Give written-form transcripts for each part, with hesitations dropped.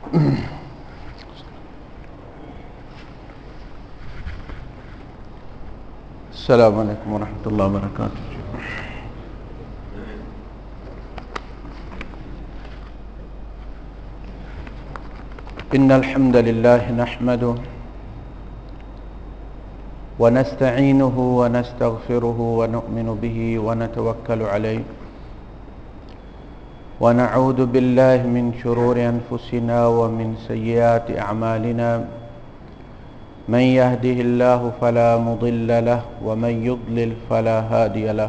السلام علیکم ورحمۃ اللہ وبرکاتہ۔ ان الحمد للہ نحمده ونستعینه ونستغفره ونؤمن به ونتوکل علیہ ونعوذ باللہ من شرور انفسنا ومن سیئات اعمالنا من يهده الله فلا مضل له ومن يضلل فلا هادي له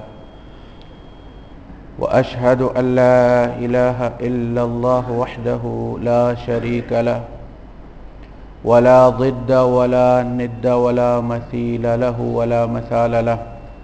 وأشهد أن لا إله إلا الله وحده لا شريك له ولا ضد ولا ند ولا مثيل له ولا مثال له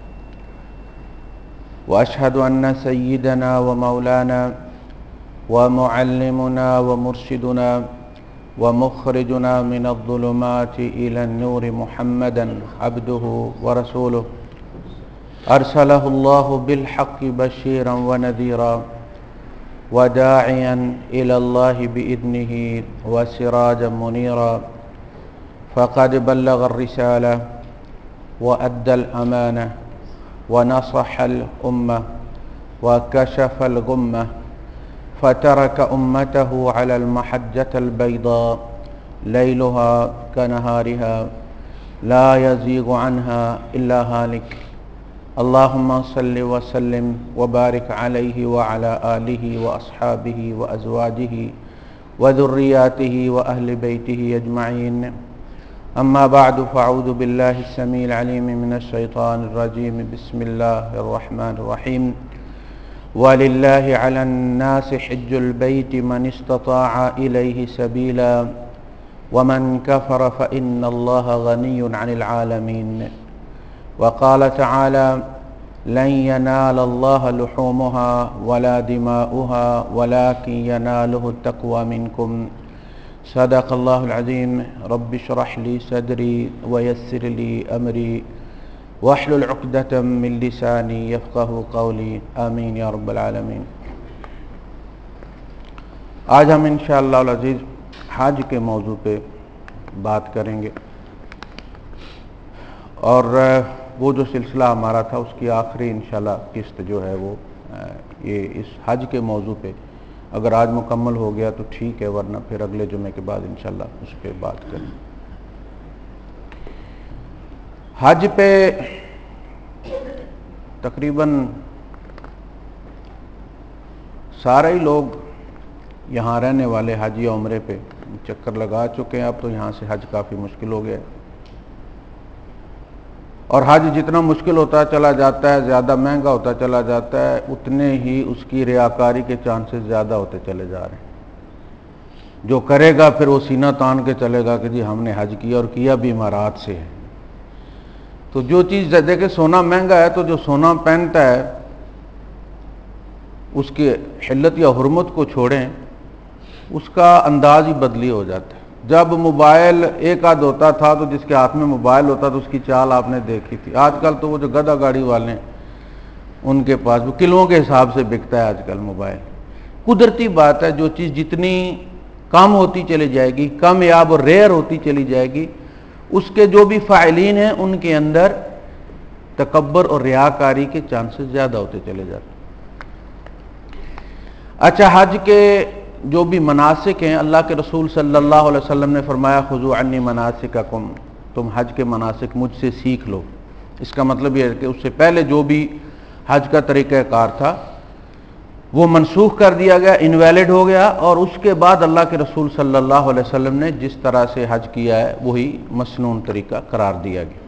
وأشهد أن سيدنا ومولانا ومعلمنا ومرشدنا ومخرجنا من الظلمات إلى النور محمدا عبده ورسوله أرسله الله بالحق بشيرا ونذيرا وداعيا إلى الله بإذنه وسراجا منيرا فقد بلغ الرسالة وأدى الأمانة ونصح الأمة وكشف الغمة فترك أمته على المحجة البيضاء ليلها كنهارها لا يزيغ عنها إلا هالك اللهم صل وسلم وبارك عليه وعلى آله وأصحابه وأزواجه وذرياته وأهل بيته أجمعين أما بعد فأعوذ بالله السميع العليم من الشيطان الرجيم بسم الله الرحمن الرحيم ولله على الناس حج البيت من استطاع إليه سبيلا ومن كفر فإن الله غني عن العالمين وقال تعالى لن ينال الله لحومها ولا دماؤها ولكن يناله التقوى منكم صدق الله العظيم رب اشرح لي صدري ويسر لي أمري واحلل عقدة من لساني يفقه قولي آمین یا رب العالمین۔ آج ہم انشاءاللہ العزیز حج کے موضوع پہ بات کریں گے، اور وہ جو سلسلہ ہمارا تھا اس کی آخری انشاءاللہ قسط جو ہے وہ یہ اس حج کے موضوع پہ اگر آج مکمل ہو گیا تو ٹھیک ہے، ورنہ پھر اگلے جمعے کے بعد انشاءاللہ اس پہ بات کریں۔ حج پہ تقریباً سارے ہی لوگ یہاں رہنے والے حج یا عمرے پہ چکر لگا چکے ہیں۔ اب تو یہاں سے حج کافی مشکل ہو گیا ہے، اور حج جتنا مشکل ہوتا چلا جاتا ہے، زیادہ مہنگا ہوتا چلا جاتا ہے، اتنے ہی اس کی ریاکاری کے چانسز زیادہ ہوتے چلے جا رہے ہیں۔ جو کرے گا پھر وہ سینہ تان کے چلے گا کہ جی ہم نے حج کیا، اور کیا بھی امارات سے ہے۔ تو جو چیز دیکھیں سونا مہنگا ہے، تو جو سونا پہنتا ہے اس کی حلت یا حرمت کو چھوڑیں، اس کا انداز ہی بدلی ہو جاتا ہے۔ جب موبائل ایک آدھ ہوتا تھا تو جس کے ہاتھ میں موبائل ہوتا تو اس کی چال آپ نے دیکھی تھی۔ آج کل تو وہ جو گدھا گاڑی والے ہیں ان کے پاس وہ کلوؤں کے حساب سے بکتا ہے آج کل موبائل۔ قدرتی بات ہے، جو چیز جتنی کم ہوتی چلی جائے گی، کم یاب اور ریئر ہوتی چلی جائے گی، اس کے جو بھی فاعلین ہیں ان کے اندر تکبر اور ریاکاری کے چانسز زیادہ ہوتے چلے جاتے ہیں۔ اچھا، حج کے جو بھی مناسک ہیں، اللہ کے رسول صلی اللہ علیہ وسلم نے فرمایا خذوا عنی مناسککم، تم حج کے مناسک مجھ سے سیکھ لو۔ اس کا مطلب یہ ہے کہ اس سے پہلے جو بھی حج کا طریقہ کار تھا وہ منسوخ کر دیا گیا، انویلڈ ہو گیا، اور اس کے بعد اللہ کے رسول صلی اللہ علیہ وسلم نے جس طرح سے حج کیا ہے وہی مسنون طریقہ قرار دیا گیا۔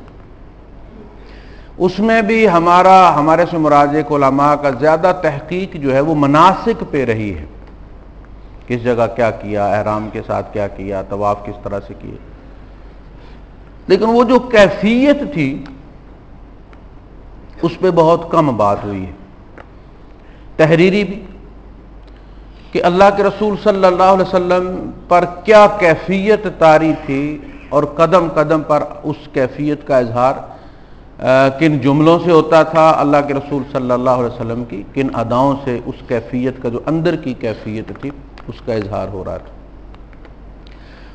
اس میں بھی ہمارے سے مراد ایک علماء کا زیادہ تحقیق جو ہے وہ مناسک پہ رہی ہے، کس جگہ کیا کیا، احرام کے ساتھ کیا کیا، طواف کس طرح سے کیے، لیکن وہ جو کیفیت تھی اس پہ بہت کم بات ہوئی ہے۔ تحریری بھی کہ اللہ کے رسول صلی اللہ علیہ وسلم پر کیا کیفیت طاری تھی، اور قدم قدم پر اس کیفیت کا اظہار کن جملوں سے ہوتا تھا، اللہ کے رسول صلی اللہ علیہ وسلم کی کن اداؤں سے اس کیفیت کا جو اندر کی کیفیت تھی اس کا اظہار ہو رہا تھا۔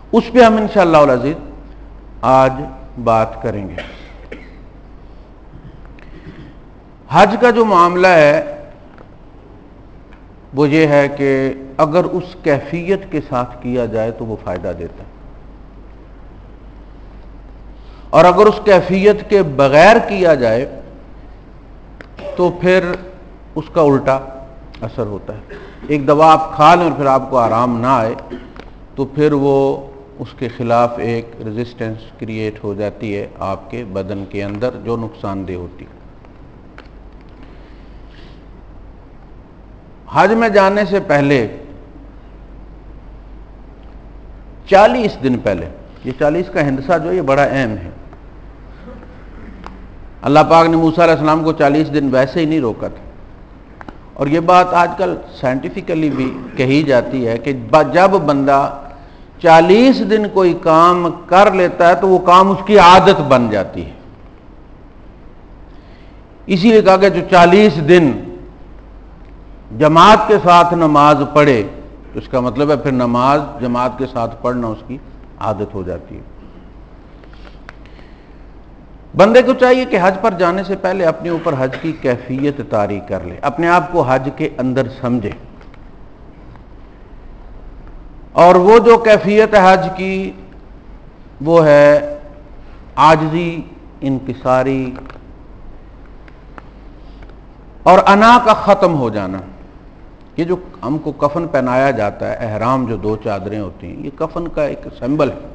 اس پہ ہم انشاءاللہ العزیز آج بات کریں گے۔ حج کا جو معاملہ ہے وہ یہ ہے کہ اگر اس کیفیت کے ساتھ کیا جائے تو وہ فائدہ دیتا ہے، اور اگر اس کیفیت کے بغیر کیا جائے تو پھر اس کا الٹا اثر ہوتا ہے۔ ایک دوا آپ کھا لیں اور پھر آپ کو آرام نہ آئے تو پھر وہ اس کے خلاف ایک ریزسٹنس کریٹ ہو جاتی ہے آپ کے بدن کے اندر، جو نقصان دہ ہوتی ہے۔ حج میں جانے سے پہلے 40 دن پہلے، یہ 40 کا ہندسہ جو ہے یہ بڑا اہم ہے۔ اللہ پاک نے موسیٰ علیہ السلام کو 40 دن ویسے ہی نہیں روکا تھا، اور یہ بات آج کل سائنٹیفکلی بھی کہی جاتی ہے کہ جب بندہ 40 دن کوئی کام کر لیتا ہے تو وہ کام اس کی عادت بن جاتی ہے۔ اسی لیے کہا کہ جو 40 دن جماعت کے ساتھ نماز پڑھے تو اس کا مطلب ہے پھر نماز جماعت کے ساتھ پڑھنا اس کی عادت ہو جاتی ہے۔ بندے کو چاہیے کہ حج پر جانے سے پہلے اپنے اوپر حج کی کیفیت طاری کر لے، اپنے آپ کو حج کے اندر سمجھے، اور وہ جو کیفیت ہے حج کی وہ ہے عاجزی، انکساری اور انا کا ختم ہو جانا۔ یہ جو ہم کو کفن پہنایا جاتا ہے، احرام جو 2 چادریں ہوتی ہیں، یہ کفن کا ایک سمبل ہے۔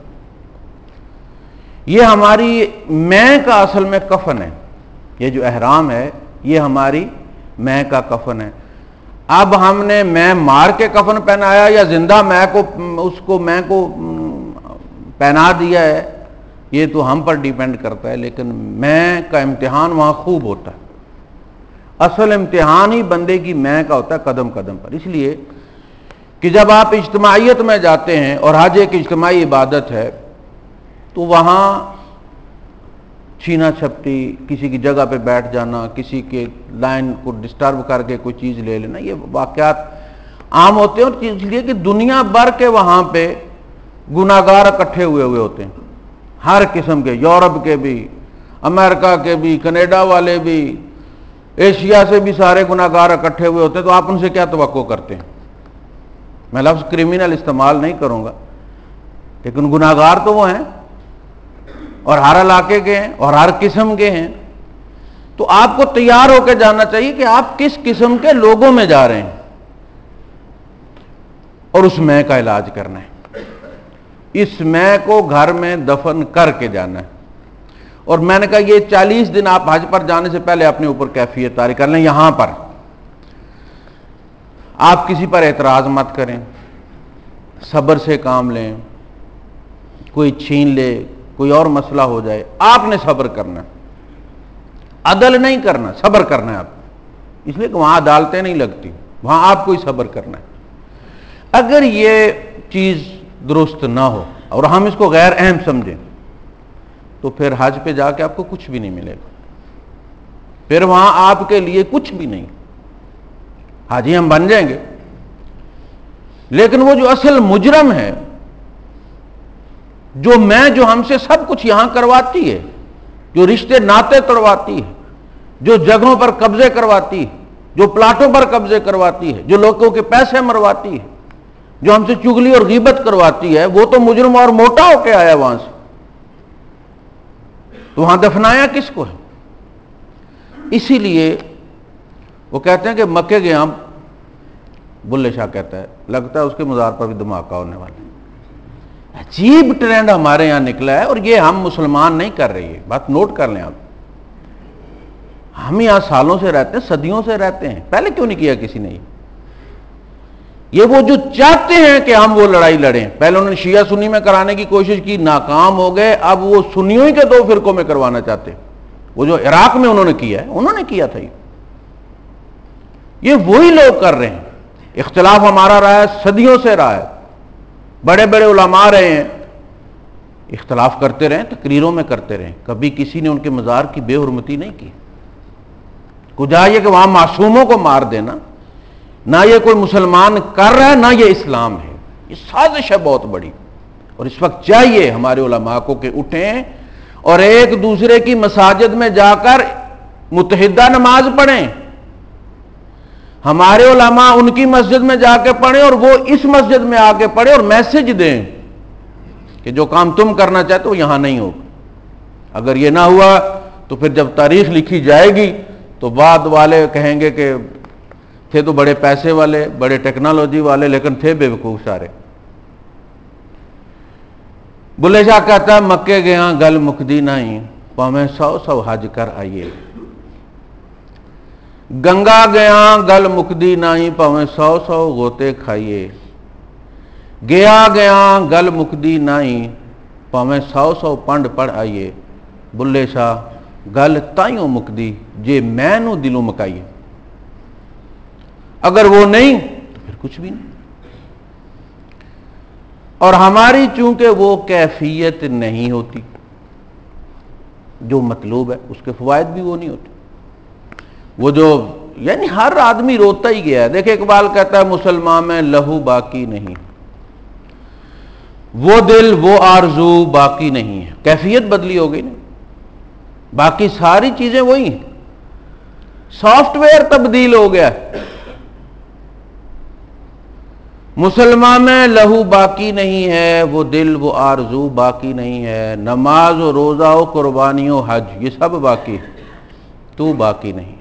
یہ ہماری میں کا اصل میں کفن ہے، یہ جو احرام ہے یہ ہماری میں کا کفن ہے۔ اب ہم نے میں مار کے کفن پہنایا یا زندہ میں کو اس کو میں کو پہنا دیا ہے، یہ تو ہم پر ڈیپینڈ کرتا ہے، لیکن میں کا امتحان وہاں خوب ہوتا ہے۔ اصل امتحان ہی بندے کی میں کا ہوتا ہے قدم قدم پر۔ اس لیے کہ جب آپ اجتماعیت میں جاتے ہیں، اور حج ایک اجتماعی عبادت ہے، تو وہاں چھینا چھپٹی، کسی کی جگہ پہ بیٹھ جانا، کسی کے لائن کو ڈسٹرب کر کے کوئی چیز لے لینا، یہ واقعات عام ہوتے ہیں، اور اس لیے کہ دنیا بھر کے وہاں پہ گناہگار اکٹھے ہوئے ہوتے ہیں، ہر قسم کے، یورپ کے بھی، امریکہ کے بھی، کینیڈا والے بھی، ایشیا سے بھی سارے گناہگار اکٹھے ہوئے ہوتے ہیں۔ تو آپ ان سے کیا توقع کرتے ہیں؟ میں لفظ کرمینل استعمال نہیں کروں گا، لیکن گناہگار تو وہ ہیں، اور ہر علاقے کے ہیں اور ہر قسم کے ہیں۔ تو آپ کو تیار ہو کے جانا چاہیے کہ آپ کس قسم کے لوگوں میں جا رہے ہیں، اور اس میں کا علاج کرنا ہے۔ اس میں کو گھر میں دفن کر کے جانا ہے۔ اور میں نے کہا یہ 40 دن آپ حج پر جانے سے پہلے اپنے اوپر کیفیت طاری کر لیں۔ یہاں پر آپ کسی پر اعتراض مت کریں، صبر سے کام لیں، کوئی چھین لے، کوئی اور مسئلہ ہو جائے، آپ نے صبر کرنا، عدل نہیں کرنا، صبر کرنا ہے آپ، اس لیے کہ وہاں عدالتیں نہیں لگتی، وہاں آپ کو ہی صبر کرنا ہے۔ اگر یہ چیز درست نہ ہو اور ہم اس کو غیر اہم سمجھیں تو پھر حج پہ جا کے آپ کو کچھ بھی نہیں ملے گا، پھر وہاں آپ کے لیے کچھ بھی نہیں۔ حاجی ہم بن جائیں گے، لیکن وہ جو اصل مجرم ہے، جو ہم سے سب کچھ یہاں کرواتی ہے، جو رشتے ناطے توڑواتی ہے، جو جگہوں پر قبضے کرواتی ہے، جو پلاٹوں پر قبضے کرواتی ہے، جو لوگوں کے پیسے مرواتی ہے، جو ہم سے چغلی اور غیبت کرواتی ہے، وہ تو مجرم اور موٹا ہو کے آیا وہاں سے، تو وہاں دفنایا کس کو ہے؟ اسی لیے وہ کہتے ہیں کہ مکے گیا، بلے شاہ کہتا ہے لگتا ہے اس کے مزار پر بھی دھماکہ ہونے والا ہے۔ عجیب ٹرینڈ ہمارے یہاں نکلا ہے، اور یہ ہم مسلمان نہیں کر رہے ہیں، بات نوٹ کر لیں آپ۔ ہم یہاں سالوں سے رہتے ہیں، صدیوں سے رہتے ہیں، پہلے کیوں نہیں کیا کسی نے؟ یہ وہ جو چاہتے ہیں کہ ہم وہ لڑائی لڑیں، پہلے انہوں نے شیعہ سنی میں کرانے کی کوشش کی، ناکام ہو گئے، اب وہ سنیوں ہی کے 2 فرقوں میں کروانا چاہتے ہیں۔ وہ جو عراق میں انہوں نے کیا ہے، انہوں نے کیا تھا، یہ وہی لوگ کر رہے ہیں۔ اختلاف ہمارا رہا ہے، صدیوں سے رہا ہے، بڑے بڑے علماء رہے ہیں، اختلاف کرتے رہے، تقریروں میں کرتے رہے، کبھی کسی نے ان کے مزار کی بے حرمتی نہیں کی۔ کجا یہ کہ وہاں معصوموں کو مار دینا، نہ یہ کوئی مسلمان کر رہا ہے، نہ یہ اسلام ہے، یہ سازش ہے بہت بڑی، اور اس وقت چاہیے ہمارے علماء کو کہ اٹھیں اور ایک دوسرے کی مساجد میں جا کر متحدہ نماز پڑھیں. ہمارے علماء ان کی مسجد میں جا کے پڑھیں اور وہ اس مسجد میں آ کے پڑھیں اور میسج دیں کہ جو کام تم کرنا چاہتے ہو یہاں نہیں ہوگا. اگر یہ نہ ہوا تو پھر جب تاریخ لکھی جائے گی تو بعد والے کہیں گے کہ تھے تو بڑے پیسے والے، بڑے ٹیکنالوجی والے، لیکن تھے بے وقوف سارے. بلے شاہ کہتا ہے مکے گیا گل مکدی نہیں، پاویں 100 حج کر آئیے. گنگا گیا گل مکدی نہیں، پاویں 100 غوطے کھائیے. گیا گل مکدی نہیں، پاویں 100 پنڈ پڑھ آئیے. بلے شاہ گل تائیوں مکدی جے میں نو دلوں مکائیے. اگر وہ نہیں تو پھر کچھ بھی نہیں. اور ہماری چونکہ وہ کیفیت نہیں ہوتی جو مطلوب ہے، اس کے فوائد بھی وہ نہیں ہوتے. وہ جو یعنی ہر آدمی روتا ہی گیا ہے. دیکھیں اقبال کہتا ہے مسلمان میں لہو باقی نہیں، وہ دل وہ آرزو باقی نہیں ہے. کیفیت بدلی ہو گئی نا، باقی ساری چیزیں وہی ہیں، سافٹ ویئر تبدیل ہو گیا. مسلمان میں لہو باقی نہیں ہے، وہ دل وہ آرزو باقی نہیں ہے. نماز و روزہ و قربانی و حج یہ سب باقی ہے، تو باقی نہیں.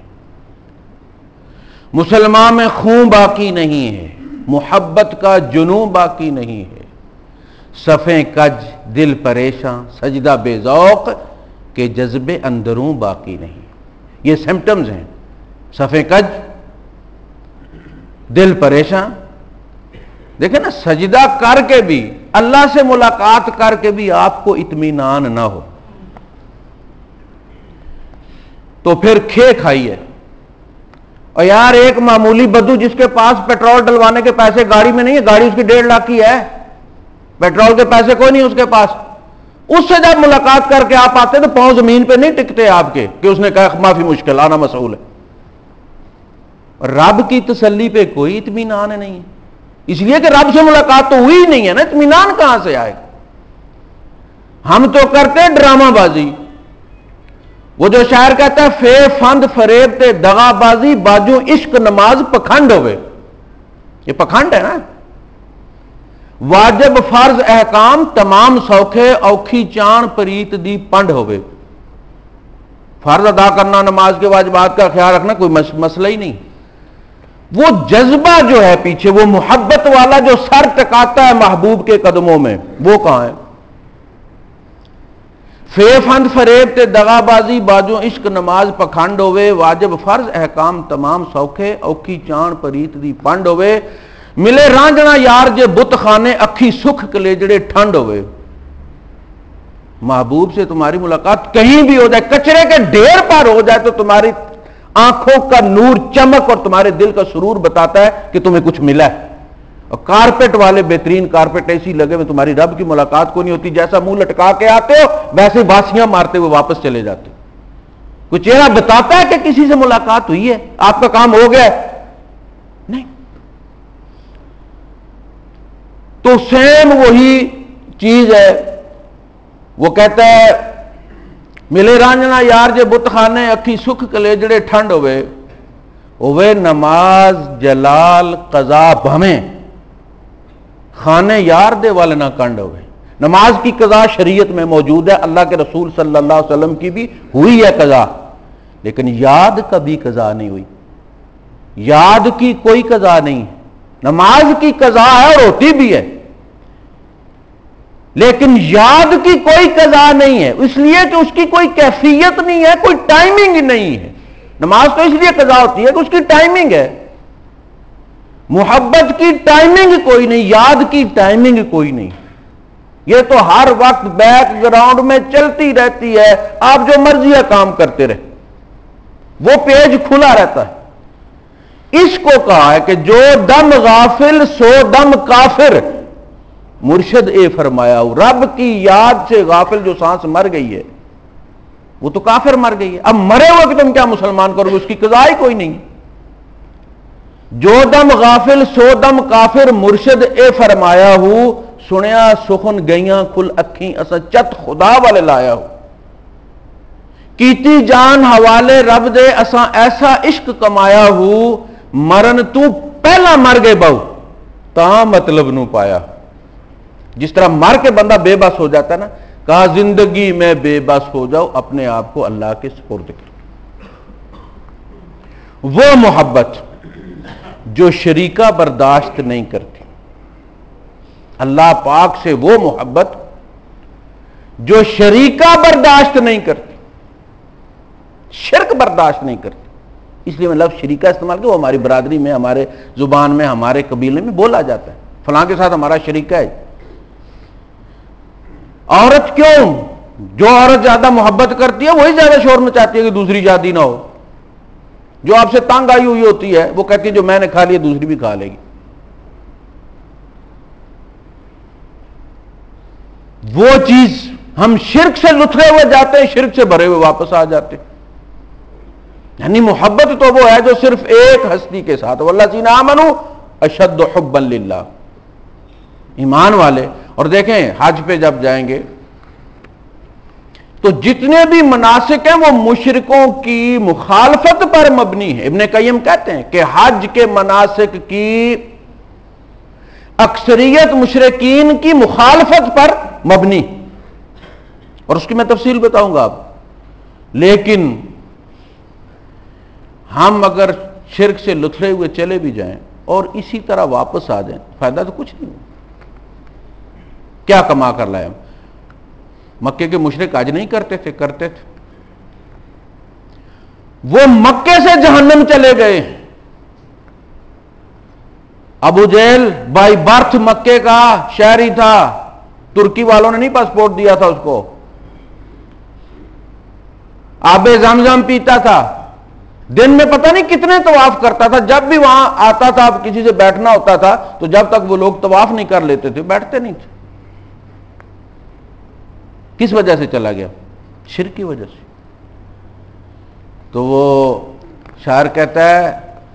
مسلمان میں خون باقی نہیں ہے، محبت کا جنوں باقی نہیں ہے. صفیں کج دل پریشاں سجدہ بے ذوق کہ جذبے اندروں باقی نہیں. یہ سمپٹمز ہیں. صفیں کج، دل پریشاں. دیکھیں نا، سجدہ کر کے بھی، اللہ سے ملاقات کر کے بھی آپ کو اطمینان نہ ہو تو پھر کھے کھائیے. اور یار ایک معمولی بدو جس کے پاس پیٹرول ڈلوانے کے پیسے گاڑی میں نہیں ہے، گاڑی اس کی 1.5 لاکھ کی ہے، پیٹرول کے پیسے کوئی نہیں اس کے پاس، اس سے جب ملاقات کر کے آپ آتے تو پاؤں زمین پہ نہیں ٹکتے آپ کے کہ اس نے کہا معافی مشکل آنا مسئول ہے. رب کی تسلی پہ کوئی اطمینان نہیں ہے، اس لیے کہ رب سے ملاقات تو ہوئی ہی نہیں ہے نا، اطمینان کہاں سے آئے گا؟ ہم تو کرتے ڈرامہ بازی. وہ جو شاعر کہتا ہے فے فند فریب تے دغا بازی باجو عشق نماز پکھنڈ ہوئے. یہ پکھنڈ ہے نا. واجب فرض احکام تمام سوکھے اوکھی چان پریت دی پنڈ ہوئے. فرض ادا کرنا، نماز کے واجبات کا خیال رکھنا کوئی مسئلہ ہی نہیں. وہ جذبہ جو ہے پیچھے، وہ محبت والا جو سر ٹکاتا ہے محبوب کے قدموں میں، وہ کہاں ہے؟ فے فند فریب تے دغا بازی باجو عشق نماز پکھنڈ ہوئے. واجب فرض احکام تمام سوکھے اوکھی چان پریت دی پنڈ ہوئے. ملے رانجنا یار جے بت خانے اکھی سکھ کلیجڑے ٹھنڈ ہوئے. محبوب سے تمہاری ملاقات کہیں بھی ہو جائے، کچرے کے ڈھیر پر ہو جائے، تو تمہاری آنکھوں کا نور چمک اور تمہارے دل کا سرور بتاتا ہے کہ تمہیں کچھ ملا ہے. اور کارپیٹ والے بہترین کارپیٹ ایسی لگے میں تمہاری رب کی ملاقات کو نہیں ہوتی. جیسا منہ لٹکا کے آتے ہو ویسے باسیاں مارتے ہوئے واپس چلے جاتے. کوئی چہرہ بتاتا ہے کہ کسی سے ملاقات ہوئی ہے، آپ کا کام ہو گیا ہے؟ نہیں. تو سیم وہی چیز ہے. وہ کہتا ہے ملے رانجنا یار جے بت خانے اکھی سکھ کلیجڑے ٹھنڈ ہوئے نماز جلال قضا بھمیں خانے یار دے والے نہ کنڈ ہوئے. نماز کی قضا شریعت میں موجود ہے، اللہ کے رسول صلی اللہ علیہ وسلم کی بھی ہوئی ہے قضا، لیکن یاد کبھی قضا نہیں ہوئی. یاد کی کوئی قضا نہیں. نماز کی قضا ہے اور ہوتی بھی ہے، لیکن یاد کی کوئی قضا نہیں ہے، اس لیے کہ اس کی کوئی کیفیت نہیں ہے، کوئی ٹائمنگ نہیں ہے. نماز تو اس لیے قضا ہوتی ہے کہ اس کی ٹائمنگ ہے. محبت کی ٹائمنگ کوئی نہیں، یاد کی ٹائمنگ کوئی نہیں. یہ تو ہر وقت بیک گراؤنڈ میں چلتی رہتی ہے، آپ جو مرضی کام کرتے رہے، وہ پیج کھلا رہتا ہے. اس کو کہا ہے کہ جو دم غافل سو دم کافر. مرشد اے فرمایا رب کی یاد سے غافل جو سانس مر گئی ہے وہ تو کافر مر گئی ہے. اب مرے ہوئے کہ تم کیا مسلمان کرو گے، اس کی قضا ہی کوئی نہیں. جو دم غافل سو دم کافر مرشد اے فرمایا ہوں سنیا سخن گئیاں کھل اکھیں اسا چت خدا والے لایا ہو، کیتی جان حوالے رب دے اساں ایسا عشق کمایا ہو، مرن تو پہلا مر گئے بہو تاں مطلب نو پایا۔ جس طرح مر کے بندہ بے بس ہو جاتا ہے نا، کہا زندگی میں بے بس ہو جاؤ، اپنے آپ کو اللہ کے سپرد کرو۔ وہ محبت جو شریکہ برداشت نہیں کرتی، اللہ پاک سے وہ محبت جو شریکہ برداشت نہیں کرتی، شرک برداشت نہیں کرتی۔ اس لیے میں لفظ شریکہ استعمال کیا، وہ ہماری برادری میں، ہمارے زبان میں، ہمارے قبیلے میں بولا جاتا ہے، فلاں کے ساتھ ہمارا شریکہ ہے۔ عورت کیوں؟ جو عورت زیادہ محبت کرتی ہے وہی زیادہ شور مچاتی ہے کہ دوسری شادی نہ ہو۔ جو آپ سے تنگ آئی ہوئی ہوتی ہے وہ کہتی ہے جو میں نے کھا لیا دوسری بھی کھا لے گی۔ وہ چیز ہم شرک سے لتھڑے ہوئے جاتے ہیں، شرک سے بھرے ہوئے واپس آ جاتے ہیں۔ یعنی محبت تو وہ ہے جو صرف ایک ہستی کے ساتھ، والذین آمنوا اشد حبا للہ، ایمان والے۔ اور دیکھیں حج پہ جب جائیں گے تو جتنے بھی مناسک ہیں وہ مشرکوں کی مخالفت پر مبنی ہے۔ ابن قیم کہتے ہیں کہ حج کے مناسک کی اکثریت مشرکین کی مخالفت پر مبنی، اور اس کی میں تفصیل بتاؤں گا آپ۔ لیکن ہم اگر شرک سے لتھڑے ہوئے چلے بھی جائیں اور اسی طرح واپس آ جائیں، فائدہ تو کچھ نہیں۔ کیا کما کر لائے ہم؟ مکے کے مشرک حج نہیں کرتے تھے؟ کرتے تھے۔ وہ مکے سے جہنم چلے گئے۔ ابو جہل بائی برتھ مکے کا شہری تھا، ترکی والوں نے نہیں پاسپورٹ دیا تھا اس کو، آب زمزم پیتا تھا، دن میں پتہ نہیں کتنے طواف کرتا تھا۔ جب بھی وہاں آتا تھا، اب کسی سے بیٹھنا ہوتا تھا تو جب تک وہ لوگ طواف نہیں کر لیتے تھے بیٹھتے نہیں تھے۔ کس وجہ سے چلا گیا؟ شرک کی وجہ سے۔ تو وہ شاعر کہتا ہے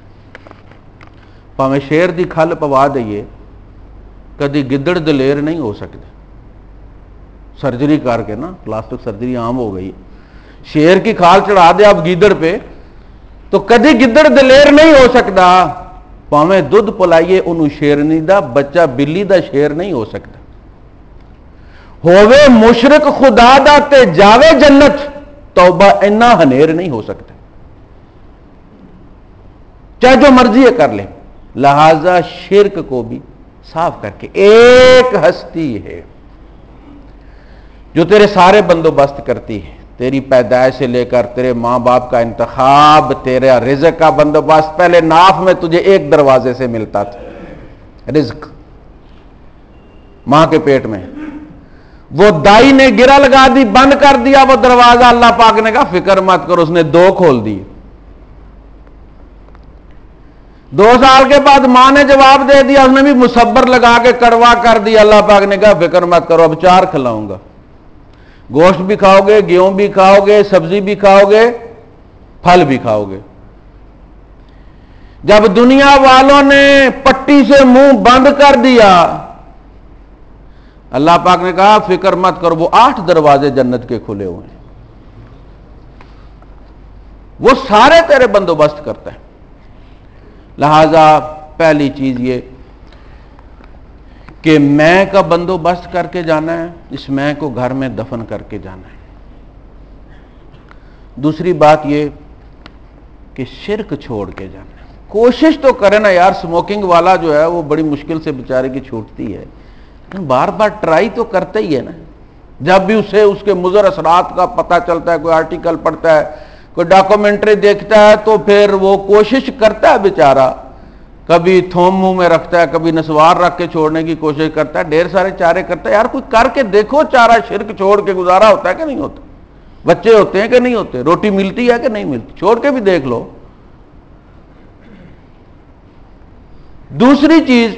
پاویں شیر دی کھل پوا دئیے کدی گدڑ دلیر نہیں ہو سکتے۔ سرجری کر کے نا، پلاسٹک سرجری عام ہو گئی، شیر کی کھال چڑھا دے اب گیدڑ پہ تو کدی گدڑ دلیر نہیں ہو سکتا۔ پاویں دودھ پلائیے انہوں شیرنی دا، بچہ بلی دا شیر نہیں ہو سکتا۔ ہووے مشرک خدا دا تے جاوے جنت، توبہ اینا ہنیر نہیں ہو سکتا، چاہے جو مرضی ہے کر لے۔ لہذا شرک کو بھی صاف کر کے ایک ہستی ہے جو تیرے سارے بندوبست کرتی ہے، تیری پیدائش سے لے کر تیرے ماں باپ کا انتخاب، تیرے رزق کا بندوبست۔ پہلے ناف میں تجھے ایک دروازے سے ملتا تھا رزق، ماں کے پیٹ میں، وہ دائی نے گرہ لگا دی، بند کر دیا وہ دروازہ، اللہ پاک نے کہا فکر مت کرو، اس نے دو کھول دی۔ 2 سال کے بعد ماں نے جواب دے دیا، اس نے بھی مصبر لگا کے کڑوا کر دیا، اللہ پاک نے کہا فکر مت کرو اب 4 کھلاؤں گا، گوشت بھی کھاؤ گے، گیہوں بھی کھاؤ گے، سبزی بھی کھاؤ گے، پھل بھی کھاؤ گے۔ جب دنیا والوں نے پٹی سے منہ بند کر دیا، اللہ پاک نے کہا فکر مت کرو، وہ 8 دروازے جنت کے کھلے ہوئے ہیں، وہ سارے تیرے بندوبست کرتا ہے۔ لہذا پہلی چیز یہ کہ میں کا بندوبست کر کے جانا ہے، اس میں کو گھر میں دفن کر کے جانا ہے۔ دوسری بات یہ کہ شرک چھوڑ کے جانا ہے۔ کوشش تو کرے نا یار، سموکنگ والا جو ہے وہ بڑی مشکل سے بیچارے کی چھوٹتی ہے، بار بار ٹرائی تو کرتا ہی ہے نا۔ جب بھی اسے اس کے مضر اثرات کا پتہ چلتا ہے، کوئی آرٹیکل پڑھتا ہے، کوئی ڈاکومنٹری دیکھتا ہے، تو پھر وہ کوشش کرتا ہے بیچارہ، کبھی تھوم منہ میں رکھتا ہے، کبھی نسوار رکھ کے چھوڑنے کی کوشش کرتا ہے، ڈھیر سارے چارے کرتا ہے۔ یار کوئی کر کے دیکھو چارہ، شرک چھوڑ کے گزارا ہوتا ہے کہ نہیں ہوتا؟ بچے ہوتے ہیں کہ نہیں ہوتے؟ روٹی ملتی ہے کہ نہیں ملتی؟ چھوڑ کے بھی دیکھ لو۔ دوسری چیز،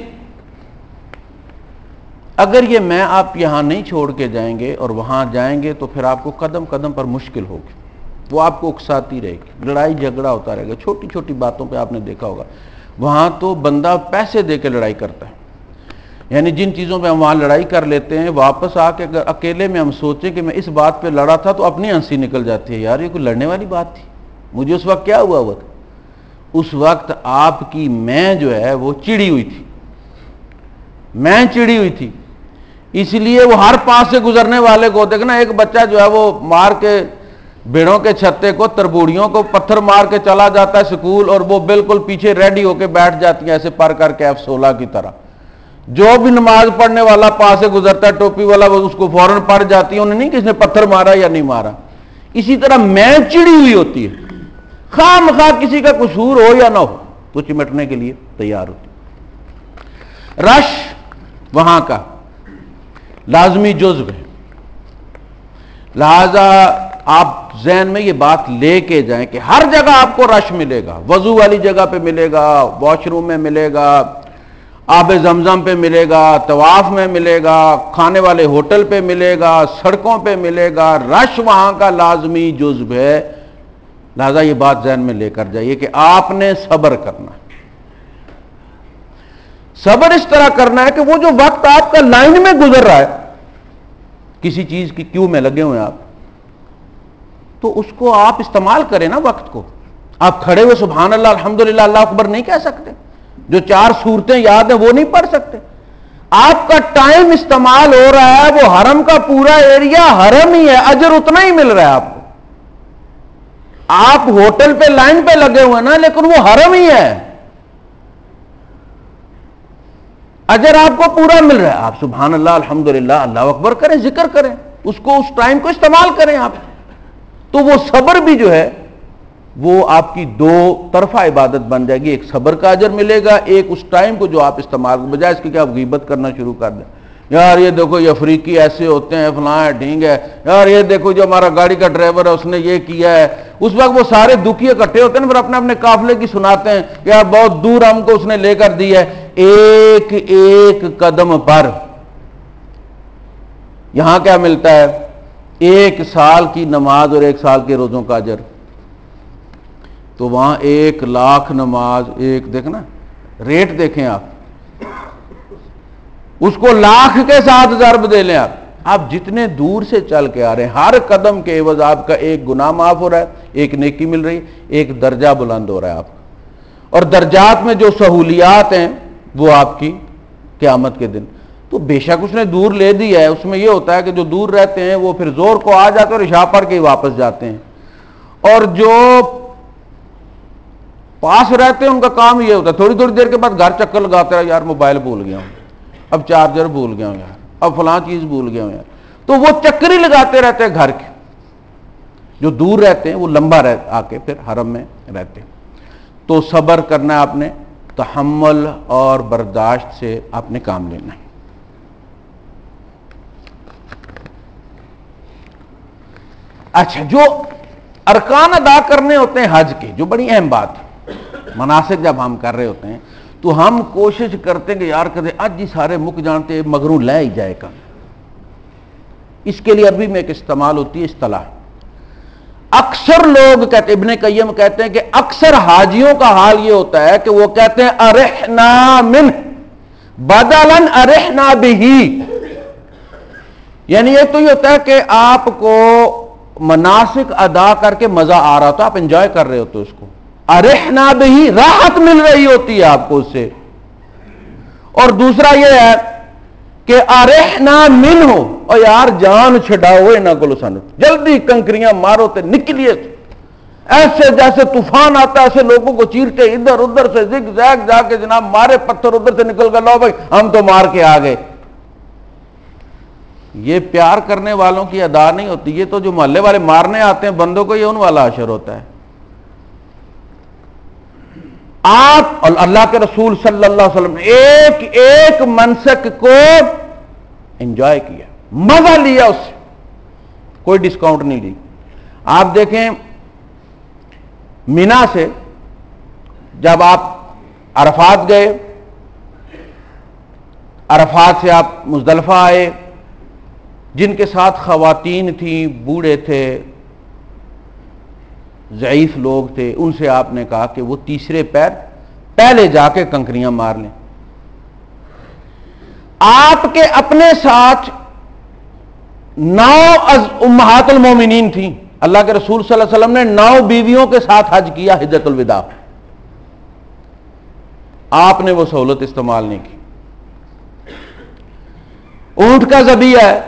اگر یہ میں آپ یہاں نہیں چھوڑ کے جائیں گے اور وہاں جائیں گے تو پھر آپ کو قدم قدم پر مشکل ہوگی، وہ آپ کو اکساتی رہے گی، لڑائی جھگڑا ہوتا رہے گا، چھوٹی چھوٹی باتوں پہ آپ نے دیکھا ہوگا۔ وہاں تو بندہ پیسے دے کے لڑائی کرتا ہے، یعنی جن چیزوں پہ ہم وہاں لڑائی کر لیتے ہیں، واپس آ کے اگر اکیلے میں ہم سوچیں کہ میں اس بات پہ لڑا تھا تو اپنی ہنسی نکل جاتی ہے، یار یہ کوئی لڑنے والی بات تھی، مجھے اس وقت کیا ہوا تھا؟ اس وقت آپ کی میں جو ہے وہ چڑی ہوئی تھی، میں چڑی ہوئی تھی، اس لیے وہ ہر پاس سے گزرنے والے کو دیکھنا، ایک بچہ جو ہے وہ مار کے بھیڑوں کے چھتے کو، تربوڑیوں کو پتھر مار کے چلا جاتا ہے سکول، اور وہ بالکل پیچھے ریڈی ہو کے بیٹھ جاتی ہیں ایسے پر کر کے F16 کی طرح، جو بھی نماز پڑھنے والا پاس سے گزرتا ہے ٹوپی والا وہ اس کو فوراً پڑ جاتی ہے، انہیں نہیں کس نے پتھر مارا یا نہیں مارا۔ اسی طرح میں چڑی ہوئی ہوتی ہے، خواہ مخواہ کسی کا قصور ہو یا نہ ہو تو چمٹنے کے لیے تیار ہوتی۔ رش وہاں کا لازمی جزو ہے، لہذا آپ ذہن میں یہ بات لے کے جائیں کہ ہر جگہ آپ کو رش ملے گا، وضو والی جگہ پہ ملے گا، واش روم میں ملے گا، آب زمزم پہ ملے گا، طواف میں ملے گا، کھانے والے ہوٹل پہ ملے گا، سڑکوں پہ ملے گا، رش وہاں کا لازمی جزو ہے۔ لہذا یہ بات ذہن میں لے کر جائیے کہ آپ نے صبر کرنا ہے۔ صبر اس طرح کرنا ہے کہ وہ جو وقت آپ کا لائن میں گزر رہا ہے، کسی چیز کی کیو میں لگے ہوئے آپ، تو اس کو آپ استعمال کریں نا وقت کو۔ آپ کھڑے ہوئے سبحان اللہ الحمدللہ اللہ اکبر نہیں کہہ سکتے، جو 4 سورتیں یاد ہیں وہ نہیں پڑھ سکتے، آپ کا ٹائم استعمال ہو رہا ہے، وہ حرم کا پورا ایریا حرم ہی ہے، اجر اتنا ہی مل رہا ہے آپ کو۔ آپ ہوٹل پہ لائن پہ لگے ہوئے نا، لیکن وہ حرم ہی ہے، اجر آپ کو پورا مل رہا ہے۔ آپ سبحان اللہ الحمدللہ اللہ اکبر کریں، ذکر کریں، اس کو اس ٹائم کو استعمال کریں آپ۔ تو وہ صبر بھی جو ہے وہ آپ کی 2 طرفہ عبادت بن جائے گی، ایک صبر کا اجر ملے گا، ایک اس ٹائم کو جو آپ استعمال بجائے اس کے کہ آپ غیبت کرنا شروع کر دیں، یار یہ دیکھو یہ افریقی ایسے ہوتے ہیں، فلاں ہے ڈھینگ ہے، یار یہ دیکھو جو ہمارا گاڑی کا ڈرائیور ہے اس نے یہ کیا ہے۔ اس وقت وہ سارے دکھی اکٹھے ہوتے ہیں، پھر اپنے اپنے قافلے کی سناتے ہیں کہ یار بہت دور ہم کو اس نے لے کر دی ہے۔ ایک ایک قدم پر یہاں کیا ملتا ہے؟ 1 سال کی نماز اور 1 سال کے روزوں کا اجر۔ تو وہاں 1,00,000 نماز، ایک دیکھنا ریٹ دیکھیں آپ، اس کو 1,00,000 کے ساتھ ضرب دے لیں آپ جتنے دور سے چل کے آ رہے ہیں، ہر قدم کے عوض آپ کا 1 گناہ معاف ہو رہا ہے، 1 نیکی مل رہی ہے، 1 درجہ بلند ہو رہا ہے آپ کا۔ اور درجات میں جو سہولیات ہیں وہ آپ کی قیامت کے دن، تو بے شک اس نے دور لے دی ہے، اس میں یہ ہوتا ہے کہ جو دور رہتے ہیں وہ پھر زور کو آ جاتے ہیں اور عشاء پڑھ کے واپس جاتے ہیں، اور جو پاس رہتے ہیں ان کا کام یہ ہوتا ہے تھوڑی تھوڑی دیر کے بعد گھر چکر لگاتے ہیں، یار موبائل بھول گیا ہوں، اب چارجر بھول گیا ہوں، یار اب فلاں چیز بھول گیا ہوں یار، تو وہ چکر ہی لگاتے رہتے ہیں گھر کے۔ جو دور رہتے ہیں وہ لمبا آ کے پھر حرم میں رہتے ہیں۔ تو صبر کرنا ہے آپ نے، تحمل اور برداشت سے آپ نے کام لینا ہے۔ اچھا، جو ارکان ادا کرنے ہوتے ہیں حج کے، جو بڑی اہم بات ہے، مناسک جب ہم کر رہے ہوتے ہیں تو ہم کوشش کرتے ہیں کہ یار کدے اج ہی سارے مک جانتے مگروں لے ہی جائے گا۔ اس کے لیے عربی میں ایک استعمال ہوتی ہے اصطلاح، اکثر لوگ کہتے، ابن قیم کہتے ہیں کہ اکثر حاجیوں کا حال یہ ہوتا ہے کہ وہ کہتے ہیں ارحنا من بدلا ارحنا بہ، یعنی یہ تو یہ ہوتا ہے کہ آپ کو مناسک ادا کر کے مزہ آ رہا ہوتا، آپ انجوائے کر رہے ہوتے اس کو، ارحنا بہ راحت مل رہی ہوتی ہے آپ کو اس سے۔ اور دوسرا یہ ہے کہ ارحنا منہ، اور یار جان چھڈاؤ انہاں کولوں، سانو جلدی کنکریاں مارو تے نکلیے، ایسے جیسے طوفان آتا ہے ایسے لوگوں کو چیر کے ادھر ادھر سے زگ زیگ جا کے جناب مارے پتھر ادھر سے نکل گئے، لو بھائی ہم تو مار کے آ گئے۔ یہ پیار کرنے والوں کی ادا نہیں ہوتی، یہ تو جو محلے والے مارنے آتے ہیں بندوں کو، یہ ان والا اشر ہوتا ہے۔ آپ اور اللہ کے رسول صلی اللہ علیہ وسلم نے ایک ایک منسک کو انجوائے کیا، مزہ لیا، اس سے کوئی ڈسکاؤنٹ نہیں لی۔ آپ دیکھیں مینا سے جب آپ عرفات گئے، عرفات سے آپ مزدلفہ آئے، جن کے ساتھ خواتین تھیں، بوڑھے تھے، ضعیف لوگ تھے، ان سے آپ نے کہا کہ وہ تیسرے پیر پہلے جا کے کنکریاں مار لیں۔ آپ کے اپنے ساتھ 9 امہات المومنین تھیں. اللہ کے رسول صلی اللہ علیہ وسلم نے 9 بیویوں کے ساتھ حج کیا حجۃ الوداع. آپ نے وہ سہولت استعمال نہیں کی. اونٹ کا ذبیحہ ہے.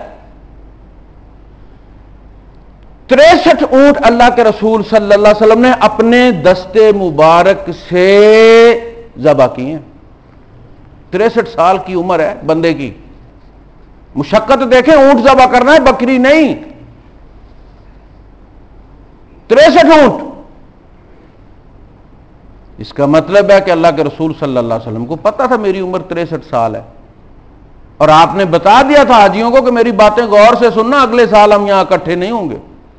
63 اونٹ اللہ کے رسول صلی اللہ علیہ وسلم نے اپنے دستے مبارک سے ذبح کیے ہیں. 63 سال کی عمر ہے بندے کی. مشقت دیکھیں, اونٹ ذبح کرنا ہے, بکری نہیں. 63 اونٹ. اس کا مطلب ہے کہ اللہ کے رسول صلی اللہ علیہ وسلم کو پتا تھا میری عمر 63 سال ہے, اور آپ نے بتا دیا تھا حاجیوں کو کہ میری باتیں غور سے سننا, اگلے سال ہم یہاں اکٹھے نہیں ہوں گے.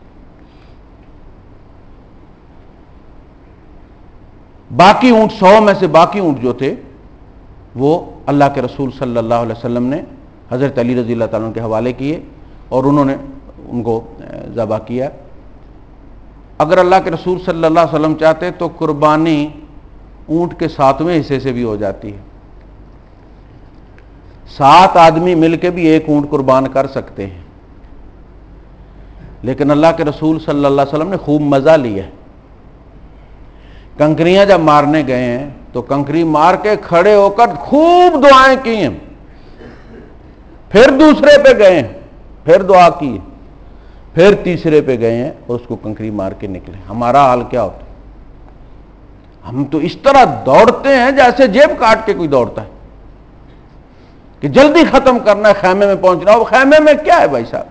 باقی اونٹ 100 میں سے باقی اونٹ جو تھے وہ اللہ کے رسول صلی اللہ علیہ وسلم نے حضرت علی رضی اللہ تعالیٰ عنہ کے حوالے کیے اور انہوں نے ان کو ذبح کیا. اگر اللہ کے رسول صلی اللہ علیہ وسلم چاہتے تو قربانی اونٹ کے 7ویں حصے سے بھی ہو جاتی ہے. 7 آدمی مل کے بھی ایک اونٹ قربان کر سکتے ہیں, لیکن اللہ کے رسول صلی اللہ علیہ وسلم نے خوب مزہ لیا. کنکریاں جب مارنے گئے ہیں تو کنکری مار کے کھڑے ہو کر خوب دعائیں کی ہیں, پھر دوسرے پہ گئے ہیں, پھر دعا کی, پھر تیسرے پہ گئے ہیں اور اس کو کنکری مار کے نکلے. ہمارا حال کیا ہوتا ہے؟ ہم تو اس طرح دوڑتے ہیں جیسے جیب کاٹ کے کوئی دوڑتا ہے کہ جلدی ختم کرنا ہے, خیمے میں پہنچنا ہو. خیمے میں کیا ہے بھائی صاحب؟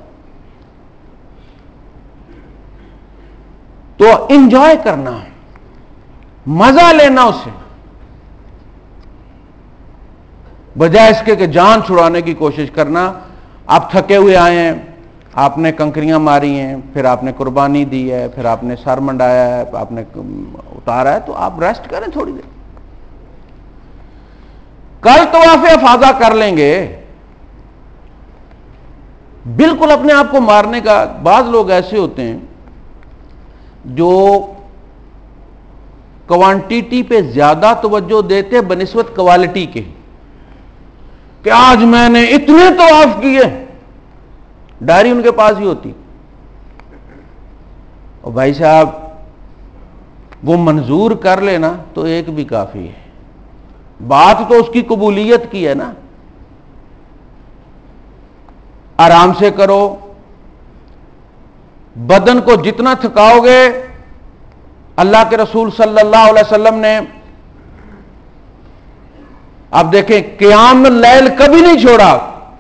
تو انجوائے کرنا, مزہ لینا اسے, بجائے اس کے کہ جان چھڑانے کی کوشش کرنا. آپ تھکے ہوئے آئے ہیں, آپ نے کنکریاں ماری ہیں, پھر آپ نے قربانی دی ہے, پھر آپ نے سر منڈایا ہے, آپ نے اتارا ہے, تو آپ ریسٹ کریں تھوڑی دیر. کل طواف افاضہ کر لیں گے. بالکل اپنے آپ کو مارنے کا. بعض لوگ ایسے ہوتے ہیں جو کوانٹیٹی پہ زیادہ توجہ دیتے بنسبت کوالٹی کے, کہ آج میں نے اتنے طواف کیے. ڈائری ان کے پاس ہی ہوتی. اور بھائی صاحب وہ منظور کر لینا تو ایک بھی کافی ہے. بات تو اس کی قبولیت کی ہے نا. آرام سے کرو, بدن کو جتنا تھکاؤ گے. اللہ کے رسول صلی اللہ علیہ وسلم نے, آپ دیکھیں, قیام اللیل کبھی نہیں چھوڑا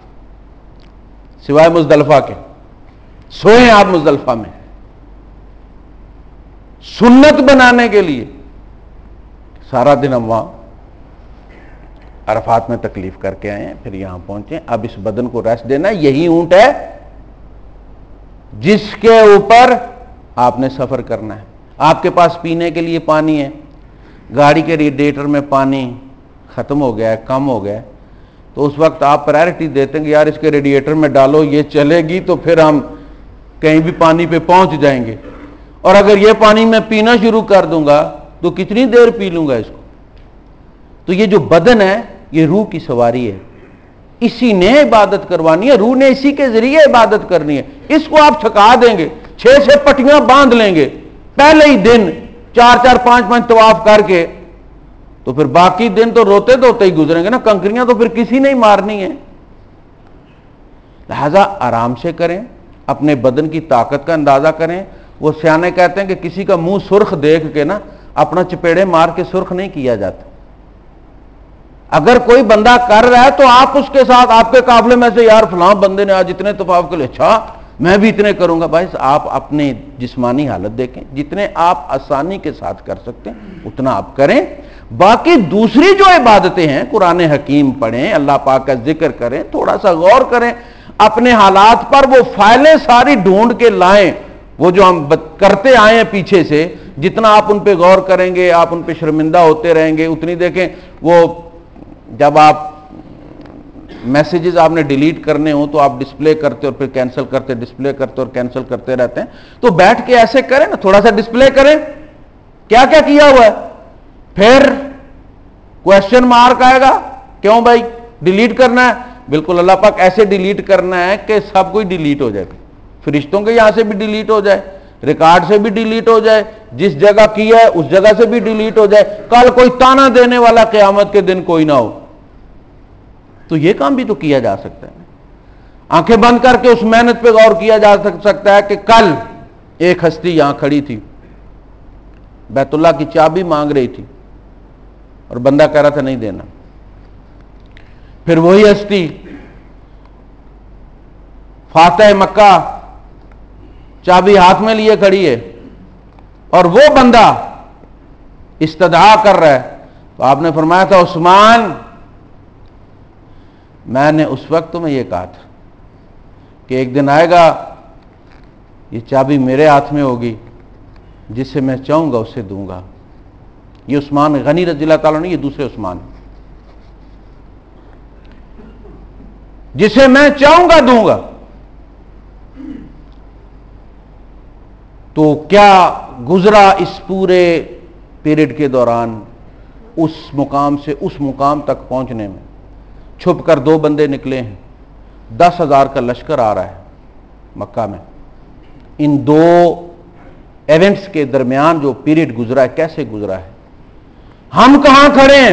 سوائے مزدلفہ کے. سوئیں آپ مزدلفہ میں سنت بنانے کے لیے. سارا دن ہم وہاں عرفات میں تکلیف کر کے آئے ہیں, پھر یہاں پہنچے. اب اس بدن کو ریسٹ دینا. یہی اونٹ ہے جس کے اوپر آپ نے سفر کرنا ہے. آپ کے پاس پینے کے لیے پانی ہے, گاڑی کے ریڈیٹر میں پانی ختم ہو گیا ہے, کم ہو گیا ہے, تو اس وقت آپ پرائرٹی دیتے ہیں کہ یار اس کے ریڈیٹر میں ڈالو, یہ چلے گی تو پھر ہم کہیں بھی پانی پہ پہنچ جائیں گے. اور اگر یہ پانی میں پینا شروع کر دوں گا تو کتنی دیر پی لوں گا اس کو. تو یہ جو بدن ہے یہ روح کی سواری ہے, اسی نے عبادت کروانی ہے, روح نے اسی کے ذریعے عبادت کرنی ہے. اس کو آپ تھکا دیں گے, 6 پٹیاں باندھ لیں گے پہلے ہی دن, 4 5 طواف کر کے, تو پھر باقی دن تو روتے دھوتے ہی گزریں گے نا. کنکریاں تو پھر کسی نے ہی مارنی ہے. لہذا آرام سے کریں, اپنے بدن کی طاقت کا اندازہ کریں. وہ سیانے کہتے ہیں کہ کسی کا منہ سرخ دیکھ کے نا اپنا چپیڑے مار کے سرخ نہیں کیا جاتا. اگر کوئی بندہ کر رہا ہے تو آپ اس کے ساتھ, آپ کے قافلے میں سے, یار فلاں بندے نے آج اتنے طواف کے لیے, اچھا میں بھی اتنے کروں گا. بھائی آپ اپنی جسمانی حالت دیکھیں, جتنے آپ آسانی کے ساتھ کر سکتے ہیں اتنا آپ کریں. باقی دوسری جو عبادتیں ہیں, قرآن حکیم پڑھیں, اللہ پاک کا ذکر کریں, تھوڑا سا غور کریں اپنے حالات پر. وہ فائلیں ساری ڈھونڈ کے لائیں, وہ جو ہم کرتے آئے ہیں پیچھے سے. جتنا آپ ان پہ غور کریں گے آپ ان پہ شرمندہ ہوتے رہیں گے اتنی. دیکھیں وہ جب آپ میسیجز آپ نے ڈیلیٹ کرنے ہوں تو آپ ڈسپلے کرتے اور پھر کینسل کرتے, ڈسپلے کرتے اور کینسل کرتے رہتے ہیں. تو بیٹھ کے ایسے کریں نا, تھوڑا سا ڈسپلے کریں کیا کیا کیا ہوا ہے, پھر کویسچن مارک آئے گا, کیوں بھائی ڈیلیٹ کرنا ہے, بالکل اللہ پاک ایسے ڈیلیٹ کرنا ہے کہ سب کوئی ڈیلیٹ ہو جائے، فرشتوں کے یہاں سے بھی ڈیلیٹ ہو جائے، ریکارڈ سے بھی ڈیلیٹ ہو جائے، جس جگہ کیا ہے اس جگہ سے بھی ڈیلیٹ ہو جائے، کل کوئی تانا دینے والا قیامت کے دن کوئی نہ ہو۔ تو یہ کام بھی تو کیا جا سکتا ہے، آنکھیں بند کر کے اس محنت پہ غور کیا جا سکتا ہے کہ کل ایک ہستی یہاں کھڑی تھی، بیت اللہ کی چابی مانگ رہی تھی اور بندہ کہہ رہا تھا نہیں دینا، پھر وہی ہستی فاتح مکہ چابی ہاتھ میں لیے کھڑی ہے اور وہ بندہ استدعا کر رہا ہے، تو آپ نے فرمایا تھا عثمان میں نے اس وقت تمہیں یہ کہا تھا کہ ایک دن آئے گا یہ چابی میرے ہاتھ میں ہوگی، جسے میں چاہوں گا اسے دوں گا۔ یہ عثمان غنی رضی اللہ تعالیٰ نے، یہ دوسرے عثمان، جسے میں چاہوں گا دوں گا۔ تو کیا گزرا اس پورے پیریڈ کے دوران اس مقام سے اس مقام تک پہنچنے میں؟ چھپ کر دو بندے نکلے ہیں، 10,000 کا لشکر آ رہا ہے مکہ میں۔ ان دو ایونٹس کے درمیان جو پیریڈ گزرا ہے کیسے گزرا ہے؟ ہم کہاں کھڑے ہیں؟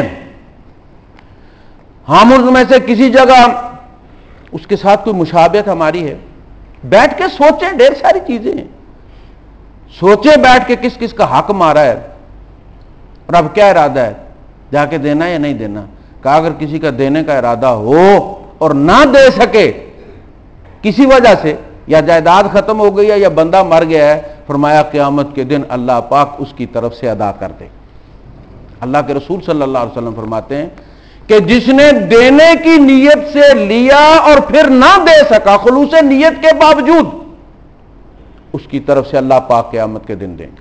ہم ان میں سے کسی جگہ اس کے ساتھ کوئی مشابہت ہماری ہے؟ بیٹھ کے سوچیں، ڈھیر ساری چیزیں ہیں، سوچیں بیٹھ کے کس کس کا حق مارا ہے اور اب کیا ارادہ ہے، جا کے دینا یا نہیں دینا۔ کہا اگر کسی کا دینے کا ارادہ ہو اور نہ دے سکے کسی وجہ سے، یا جائیداد ختم ہو گئی ہے یا بندہ مر گیا ہے، فرمایا قیامت کے دن اللہ پاک اس کی طرف سے ادا کر دے۔ اللہ کے رسول صلی اللہ علیہ وسلم فرماتے ہیں کہ جس نے دینے کی نیت سے لیا اور پھر نہ دے سکا خلوص نیت کے باوجود، اس کی طرف سے اللہ پاک قیامت کے دن دیں گے۔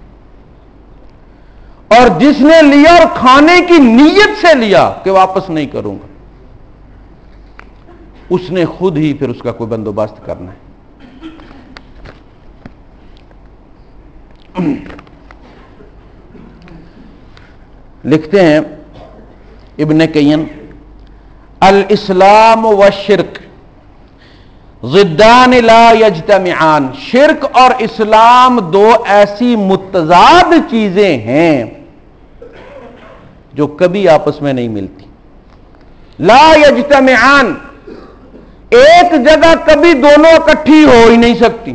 اور جس نے لیا اور کھانے کی نیت سے لیا کہ واپس نہیں کروں گا، اس نے خود ہی پھر اس کا کوئی بندوبست کرنا ہے۔ لکھتے ہیں ابن قیم، الاسلام والشرک ضدان لا یجتمعان، شرک اور اسلام دو ایسی متضاد چیزیں ہیں جو کبھی آپس میں نہیں ملتی۔ لا یجتمعان، ایک جگہ کبھی دونوں اکٹھی ہو ہی نہیں سکتی۔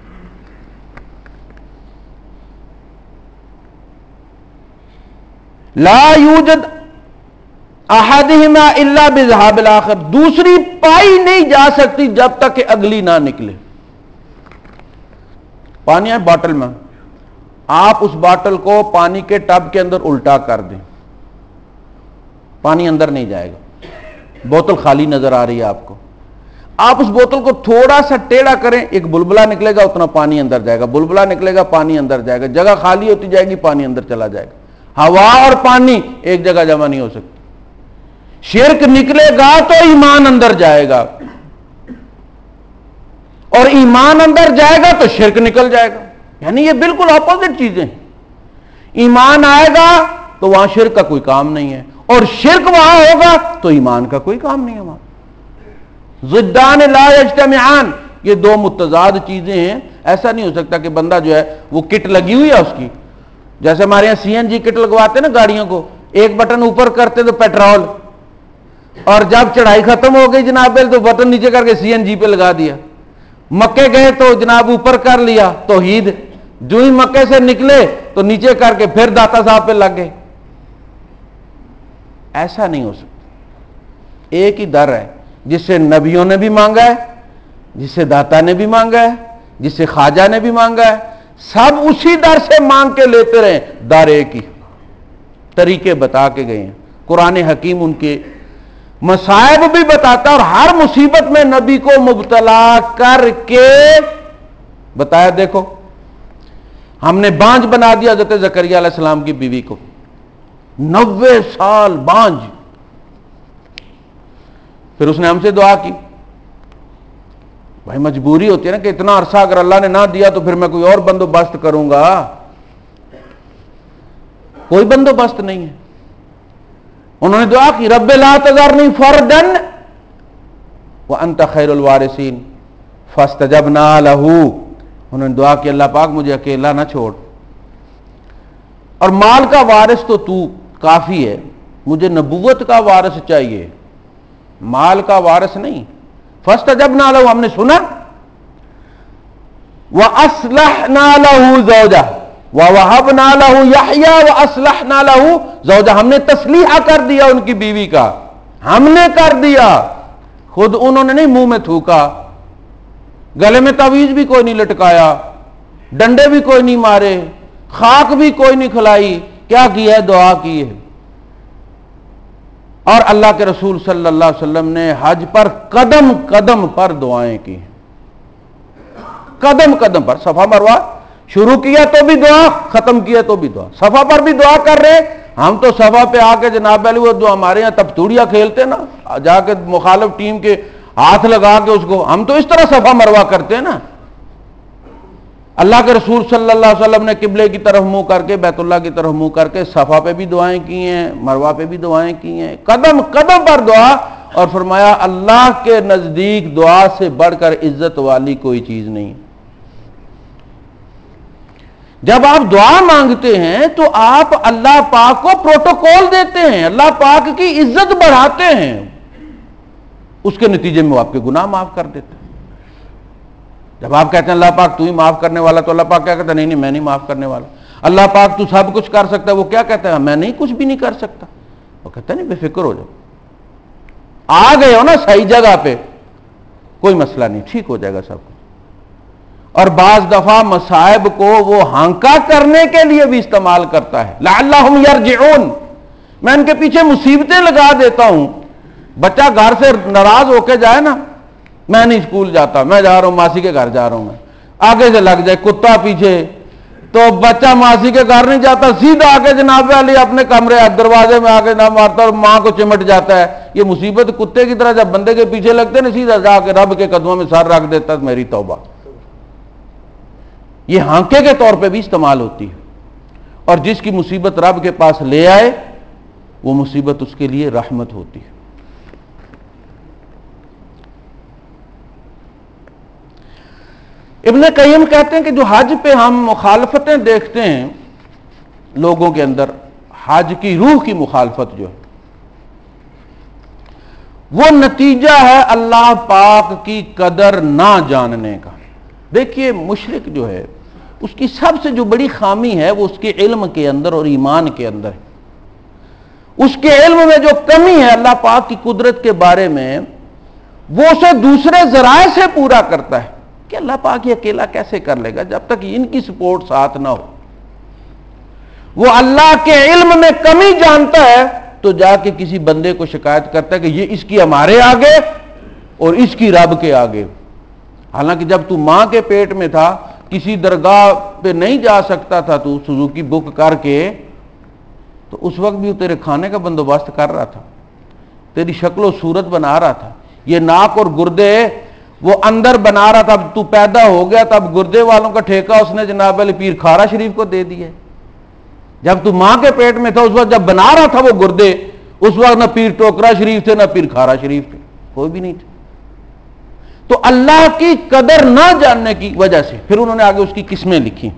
لا یوجد احدہما الا بذہاب الاخر، دوسری پائی نہیں جا سکتی جب تک کہ اگلی نہ نکلے۔ پانی ہے باٹل میں، آپ اس باٹل کو پانی کے ٹب کے اندر الٹا کر دیں، پانی اندر نہیں جائے گا، بوتل خالی نظر آ رہی ہے آپ کو۔ آپ اس بوتل کو تھوڑا سا ٹیڑھا کریں، ایک بلبلہ نکلے گا، اتنا پانی اندر جائے گا، بلبلہ نکلے گا، پانی اندر جائے گا، جگہ خالی ہوتی جائے گی، پانی اندر چلا جائے گا۔ ہوا اور پانی ایک جگہ جمع نہیں ہو سکتی۔ شرک نکلے گا تو ایمان اندر جائے گا، اور ایمان اندر جائے گا تو شرک نکل جائے گا، یعنی یہ بالکل اپوزٹ چیزیں ہیں۔ ایمان آئے گا تو وہاں شرک کا کوئی کام نہیں ہے، اور شرک وہاں ہوگا تو ایمان کا کوئی کام نہیں ہے وہاں۔ ضدان لا یجتمعان، یہ دو متضاد چیزیں ہیں۔ ایسا نہیں ہو سکتا کہ بندہ جو ہے وہ کٹ لگی ہوئی ہے اس کی، جیسے ہمارے یہاں سی این جی کٹ لگواتے نا گاڑیوں کو، ایک بٹن اوپر کرتے تو پیٹرول، اور جب چڑھائی ختم ہو گئی جناب تو بٹن نیچے کر کے سی این جی پہ لگا دیا۔ مکے گئے تو جناب اوپر کر لیا توحید، جو ہی مکے سے نکلے تو نیچے کر کے پھر داتا صاحب پہ لگ گئے۔ ایسا نہیں ہو سکتا۔ ایک ہی در ہے، جس سے نبیوں نے بھی مانگا ہے، جس سے داتا نے بھی مانگا ہے، جس سے خواجہ نے بھی مانگا ہے، سب اسی در سے مانگ کے لیتے رہے، در ایک ہی، طریقے بتا کے گئے ہیں۔ قرآن حکیم ان کے مصائب بھی بتاتا، اور ہر مصیبت میں نبی کو مبتلا کر کے بتایا دیکھو ہم نے بانجھ بنا دیا حضرت زکریا علیہ السلام کی بیوی کو، 90 سال بانجھ، پھر اس نے ہم سے دعا کی۔ بھائی مجبوری ہوتی ہے نا کہ اتنا عرصہ اگر اللہ نے نہ دیا تو پھر میں کوئی اور بندوبست کروں گا، کوئی بندوبست نہیں ہے۔ انہوں نے دعا کی رب لا تذرنی فردن وانت خیر الوارثین فاستجبنا لہ، انہوں نے دعا کہ اللہ پاک مجھے اکیلا نہ چھوڑ، اور مال کا وارث تو کافی ہے، مجھے نبوت کا وارث چاہیے، مال کا وارث نہیں۔ فاستجبنا لہ، ہم نے سنا، وَأَصْلَحْنَا لَهُ زَوْجَهُ وَوَهَبْنَا لَهُ يَحْيَىٰ وَأَصْلَحْنَا لَهُ زَوْجَهُ، ہم نے تصلیحہ کر دیا ان کی بیوی کا، ہم نے کر دیا، خود انہوں نے نہیں منہ میں تھوکا، گلے میں تعویذ بھی کوئی نہیں لٹکایا، ڈنڈے بھی کوئی نہیں مارے، خاک بھی کوئی نہیں کھلائی، کیا کیا ہے؟ دعا کی ہے۔ اور اللہ کے رسول صلی اللہ علیہ وسلم نے حج پر قدم قدم پر دعائیں کی، قدم قدم پر، صفا مروہ شروع کیا تو بھی دعا، ختم کیا تو بھی دعا، صفا پر بھی دعا کر رہے، ہم تو صفا پہ آ کے جناب علی وہ جو ہمارے یہاں تبتوڑیاں کھیلتے نا، جا کے مخالف ٹیم کے ہاتھ لگا کے اس کو، ہم تو اس طرح صفا مروہ کرتے ہیں نا۔ اللہ کے رسول صلی اللہ علیہ وسلم نے قبلے کی طرف منہ کر کے، بیت اللہ کی طرف منہ کر کے صفا پہ بھی دعائیں کی ہیں، مروہ پہ بھی دعائیں کی ہیں، قدم قدم پر دعا، اور فرمایا اللہ کے نزدیک دعا سے بڑھ کر عزت والی کوئی چیز نہیں۔ جب آپ دعا مانگتے ہیں تو آپ اللہ پاک کو پروٹوکول دیتے ہیں، اللہ پاک کی عزت بڑھاتے ہیں، اس کے نتیجے میں وہ آپ کے گناہ معاف کر دیتے ہیں۔ جب آپ کہتے ہیں اللہ پاک تو ہی معاف کرنے والا، تو اللہ پاک کیا کہتا ہے؟ نہیں میں نہیں معاف کرنے والا۔ اللہ پاک تو سب کچھ کر سکتا ہے، وہ کیا کہتا ہے؟ میں نہیں، کچھ بھی نہیں کر سکتا۔ وہ کہتا ہے نہیں، بے فکر ہو جاؤ، آ گئے ہو نا صحیح جگہ پہ، کوئی مسئلہ نہیں، ٹھیک ہو جائے گا سب کچھ۔ اور بعض دفعہ مصائب کو وہ ہانکا کرنے کے لیے بھی استعمال کرتا ہے، لعلہم یرجعون، میں ان کے پیچھے مصیبتیں لگا دیتا ہوں۔ بچہ گھر سے ناراض ہو کے جائے نا، میں نہیں اسکول جاتا، میں جا رہا ہوں ماسی کے گھر جا رہا ہوں، میں آگے سے لگ جائے کتا پیچھے، تو بچہ ماسی کے گھر نہیں جاتا، سیدھا آ کے جناب علی اپنے کمرے دروازے میں آ کے نہ مارتا اور ماں کو چمٹ جاتا ہے۔ یہ مصیبت کتے کی طرح جب بندے کے پیچھے لگتے نا، سیدھا جا کے رب کے قدموں میں سر رکھ دیتا ہے، میری توبہ۔ یہ ہانکے کے طور پہ بھی استعمال ہوتی ہے، اور جس کی مصیبت رب کے پاس لے آئے وہ مصیبت اس کے لیے رحمت ہوتی ہے۔ ابن قیم کہتے ہیں کہ جو حج پہ ہم مخالفتیں دیکھتے ہیں لوگوں کے اندر، حج کی روح کی مخالفت جو ہے، وہ نتیجہ ہے اللہ پاک کی قدر نہ جاننے کا۔ دیکھیے مشرک جو ہے، اس کی سب سے جو بڑی خامی ہے وہ اس کے علم کے اندر اور ایمان کے اندر ہے۔ اس کے علم میں جو کمی ہے اللہ پاک کی قدرت کے بارے میں، وہ اسے دوسرے ذرائع سے پورا کرتا ہے کہ اللہ پاک یہ اکیلا کیسے کر لے گا جب تک ان کی سپورٹ ساتھ نہ ہو۔ وہ اللہ کے علم میں کمی جانتا ہے تو جا کے کسی بندے کو شکایت کرتا ہے کہ یہ اس کی ہمارے آگے اور اس کی رب کے آگے۔ حالانکہ جب تو ماں کے پیٹ میں تھا، کسی درگاہ پہ نہیں جا سکتا تھا، تو سوزوکی بک کر کے، تو اس وقت بھی وہ تیرے کھانے کا بندوبست کر رہا تھا، تیری شکل و صورت بنا رہا تھا، یہ ناک اور گردے وہ اندر بنا رہا تھا۔ اب تو پیدا ہو گیا تب گردے والوں کا ٹھیکہ اس نے جناب علی پیر کھارا شریف کو دے دیا۔ جب تو ماں کے پیٹ میں تھا اس وقت جب بنا رہا تھا وہ گردے، اس وقت نہ پیر ٹوکرا شریف تھے نہ پیر کھارا شریف تھے، کوئی بھی نہیں تھے۔ تو اللہ کی قدر نہ جاننے کی وجہ سے پھر انہوں نے آگے اس کی قسمیں لکھی۔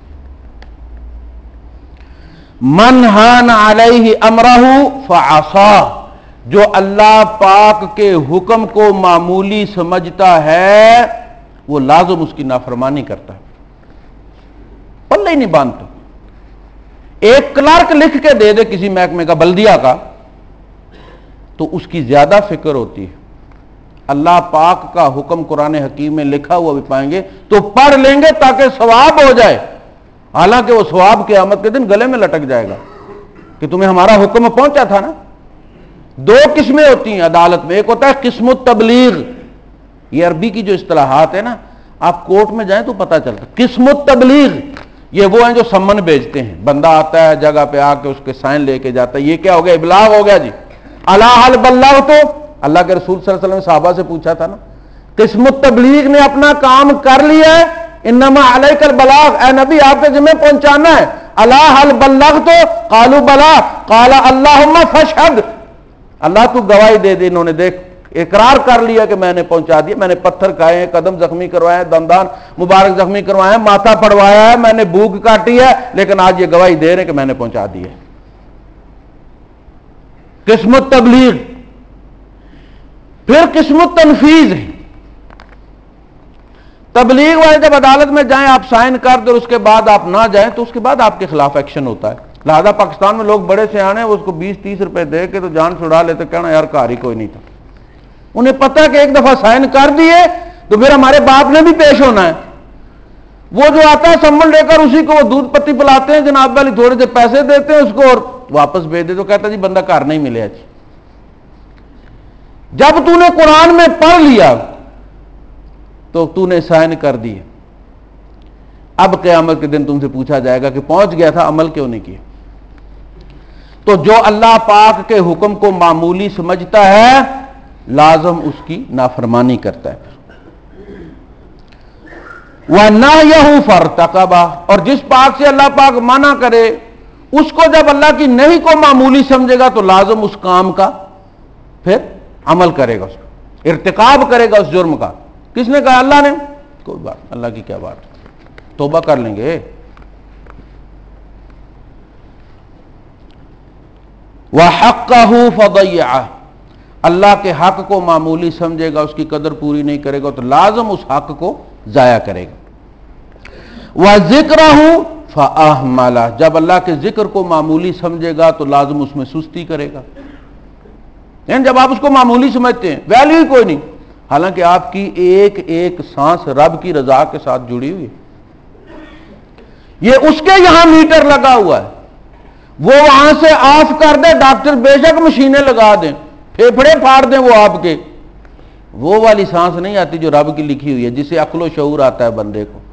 من ہان علیہ امرہ فعصاہ، جو اللہ پاک کے حکم کو معمولی سمجھتا ہے وہ لازم اس کی نافرمانی کرتا ہے، پلے ہی نہیں باندھتا۔ ایک کلرک لکھ کے دے دے کسی محکمے کا، بلدیہ کا، تو اس کی زیادہ فکر ہوتی ہے۔ اللہ پاک کا حکم قرآن حکیم میں لکھا ہوا بھی پائیں گے تو پڑھ لیں گے تاکہ ثواب ہو جائے، حالانکہ وہ ثواب قیامت کے دن گلے میں لٹک جائے گا کہ تمہیں ہمارا حکم پہنچا تھا نا۔ دو قسمیں ہوتی ہیں عدالت میں، ایک ہوتا ہے قسم التبلیغ، یہ عربی کی جو اصطلاحات ہے نا، آپ کورٹ میں جائیں تو پتہ چلتا ہے۔ قسم التبلیغ یہ وہ ہیں جو سمن بھیجتے ہیں، بندہ آتا ہے جگہ پہ آ کے اس کے سائن لے کے جاتا ہے، یہ کیا ہو گیا؟ ابلاغ ہو گیا جی۔ الا حل بلغت، اللہ کے رسول صلی اللہ علیہ وسلم نے صحابہ سے پوچھا تھا نا، قسم التبلیغ نے اپنا کام کر لیا ہے، انما علیک البلاغ، اے نبی آپ کے ذمہ پہنچانا ہے۔ الا حل بلغت قالوا بلا قال اللہم فاشہد، اللہ تو گواہی دے دے، انہوں نے دیکھ اقرار کر لیا کہ میں نے پہنچا دیا، میں نے پتھر کھائے ہیں، قدم زخمی کروائے ہیں، دندان مبارک زخمی کروائے ہیں، ماتھا پڑوایا ہے، میں نے بھوک کاٹی ہے، لیکن آج یہ گواہی دے رہے ہیں کہ میں نے پہنچا دی ہے۔ قسمت تبلیغ۔ پھر قسمت تنفیذ ہے۔ تبلیغ والے جب عدالت میں جائیں آپ سائن کر دیں، اس کے بعد آپ نہ جائیں تو اس کے بعد آپ کے خلاف ایکشن ہوتا ہے۔ لہذا پاکستان میں لوگ بڑے سے آنے اس کو 20-30 روپے دے کے تو جان چھڑا لیتے، کہنا یار کار ہی کوئی نہیں تھا۔ انہیں پتہ کہ ایک دفعہ سائن کر دیے تو پھر ہمارے باپ نے بھی پیش ہونا ہے۔ وہ جو آتا ہے سمبل لے کر اسی کو وہ دودھ پتی پلاتے ہیں، جناب والی تھوڑے سے پیسے دیتے ہیں اس کو اور واپس بھیج دے، تو کہتا جی بندہ کار نہیں ملے جی۔ جب تو نے قرآن میں پڑھ لیا تو تو نے سائن کر دی، اب قیامت کے دن تم سے پوچھا جائے گا کہ پہنچ گیا تھا، عمل کیوں نہیں کیا؟ تو جو اللہ پاک کے حکم کو معمولی سمجھتا ہے لازم اس کی نافرمانی کرتا ہے۔ وَنَهْيَهُ فَارْتَكَبَهُ، اور جس بات سے اللہ پاک منع کرے اس کو جب اللہ کی نہیں کو معمولی سمجھے گا تو لازم اس کام کا پھر عمل کرے گا، اس کو ارتکاب کرے گا اس جرم کا۔ کس نے کہا؟ اللہ نے۔ کوئی بات، اللہ کی کیا بات، توبہ کر لیں گے۔ وَحَقَّهُ فَضَيَّعَهُ، اللہ کے حق کو معمولی سمجھے گا، اس کی قدر پوری نہیں کرے گا تو لازم اس حق کو ضائع کرے گا۔ وَذِكْرَهُ فَأَهْمَلَهُ، جب اللہ کے ذکر کو معمولی سمجھے گا تو لازم اس میں سستی کرے گا۔ یعنی جب آپ اس کو معمولی سمجھتے ہیں، ویلیو ہی کوئی نہیں، حالانکہ آپ کی ایک ایک سانس رب کی رضا کے ساتھ جڑی ہوئی ہے۔ یہ اس کے یہاں میٹر لگا ہوا ہے، وہ وہاں سے آف کر دے، ڈاکٹر بے شک مشینیں لگا دیں، پھیپھڑے پھاڑ دیں وہ آپ کے، وہ والی سانس نہیں آتی جو رب کی لکھی ہوئی ہے، جسے عقل و شعور آتا ہے بندے کو۔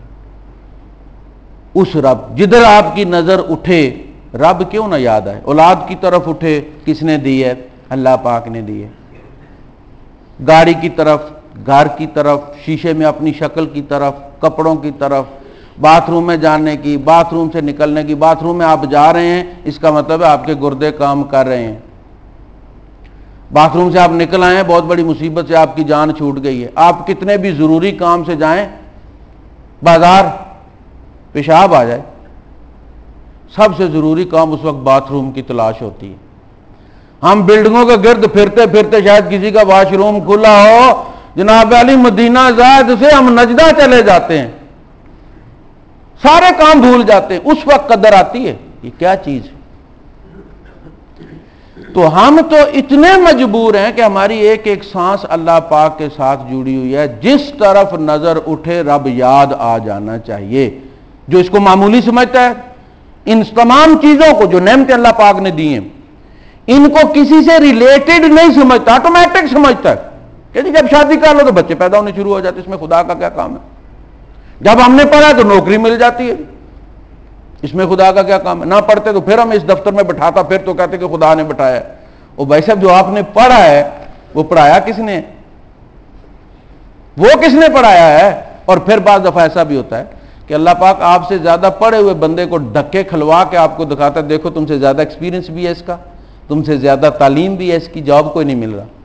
اس رب جدھر آپ کی نظر اٹھے، رب کیوں نہ یاد آئے؟ اولاد کی طرف اٹھے، کس نے دی ہے؟ اللہ پاک نے دی ہے۔ گاڑی کی طرف، گھر کی طرف، شیشے میں اپنی شکل کی طرف، کپڑوں کی طرف، باتھ روم میں جانے کی، باتھ روم سے نکلنے کی۔ باتھ روم میں آپ جا رہے ہیں، اس کا مطلب ہے آپ کے گردے کام کر رہے ہیں۔ باتھ روم سے آپ نکل آئے ہیں، بہت بڑی مصیبت سے آپ کی جان چھوٹ گئی ہے۔ آپ کتنے بھی ضروری کام سے جائیں، بازار، پیشاب آ جائے، سب سے ضروری کام اس وقت باتھ روم کی تلاش ہوتی ہے۔ ہم بلڈنگوں کے گرد پھرتے پھرتے شاید کسی کا واش روم کھلا ہو، جناب علی مدینہ زائد سے ہم نجدہ چلے جاتے ہیں، سارے کام بھول جاتے ہیں، اس وقت قدر آتی ہے یہ کیا چیز ہے۔ تو ہم تو اتنے مجبور ہیں کہ ہماری ایک ایک سانس اللہ پاک کے ساتھ جڑی ہوئی ہے، جس طرف نظر اٹھے رب یاد آ جانا چاہیے۔ جو اس کو معمولی سمجھتا ہے، ان تمام چیزوں کو جو نعمتیں اللہ پاک نے دی ہیں ان کو کسی سے ریلیٹڈ نہیں سمجھتا، آٹومیٹک سمجھتا ہے کہ جب شادی کر لو تو بچے پیدا ہونے شروع ہو جاتے، اس میں خدا کا کیا کام ہے؟ جب ہم نے پڑھا تو نوکری مل جاتی ہے، اس میں خدا کا کیا کام ہے؟ نہ پڑھتے تو پھر ہم اس دفتر میں بٹھاتا، پھر تو کہتے کہ خدا نے بٹھایا ہے۔ وہ بھائی صاحب جو آپ نے پڑھا ہے وہ پڑھایا کس نے؟ وہ کس نے پڑھایا ہے؟ اور پھر بعض دفعہ ایسا بھی ہوتا ہے کہ اللہ پاک آپ سے زیادہ پڑھے ہوئے بندے کو دھکے کھلوا کے آپ کو دکھاتا ہے، دیکھو تم سے زیادہ ایکسپیرینس بھی ہے اس کا، تم سے زیادہ تعلیم بھی ہے اس کی، جاب کوئی نہیں مل رہا۔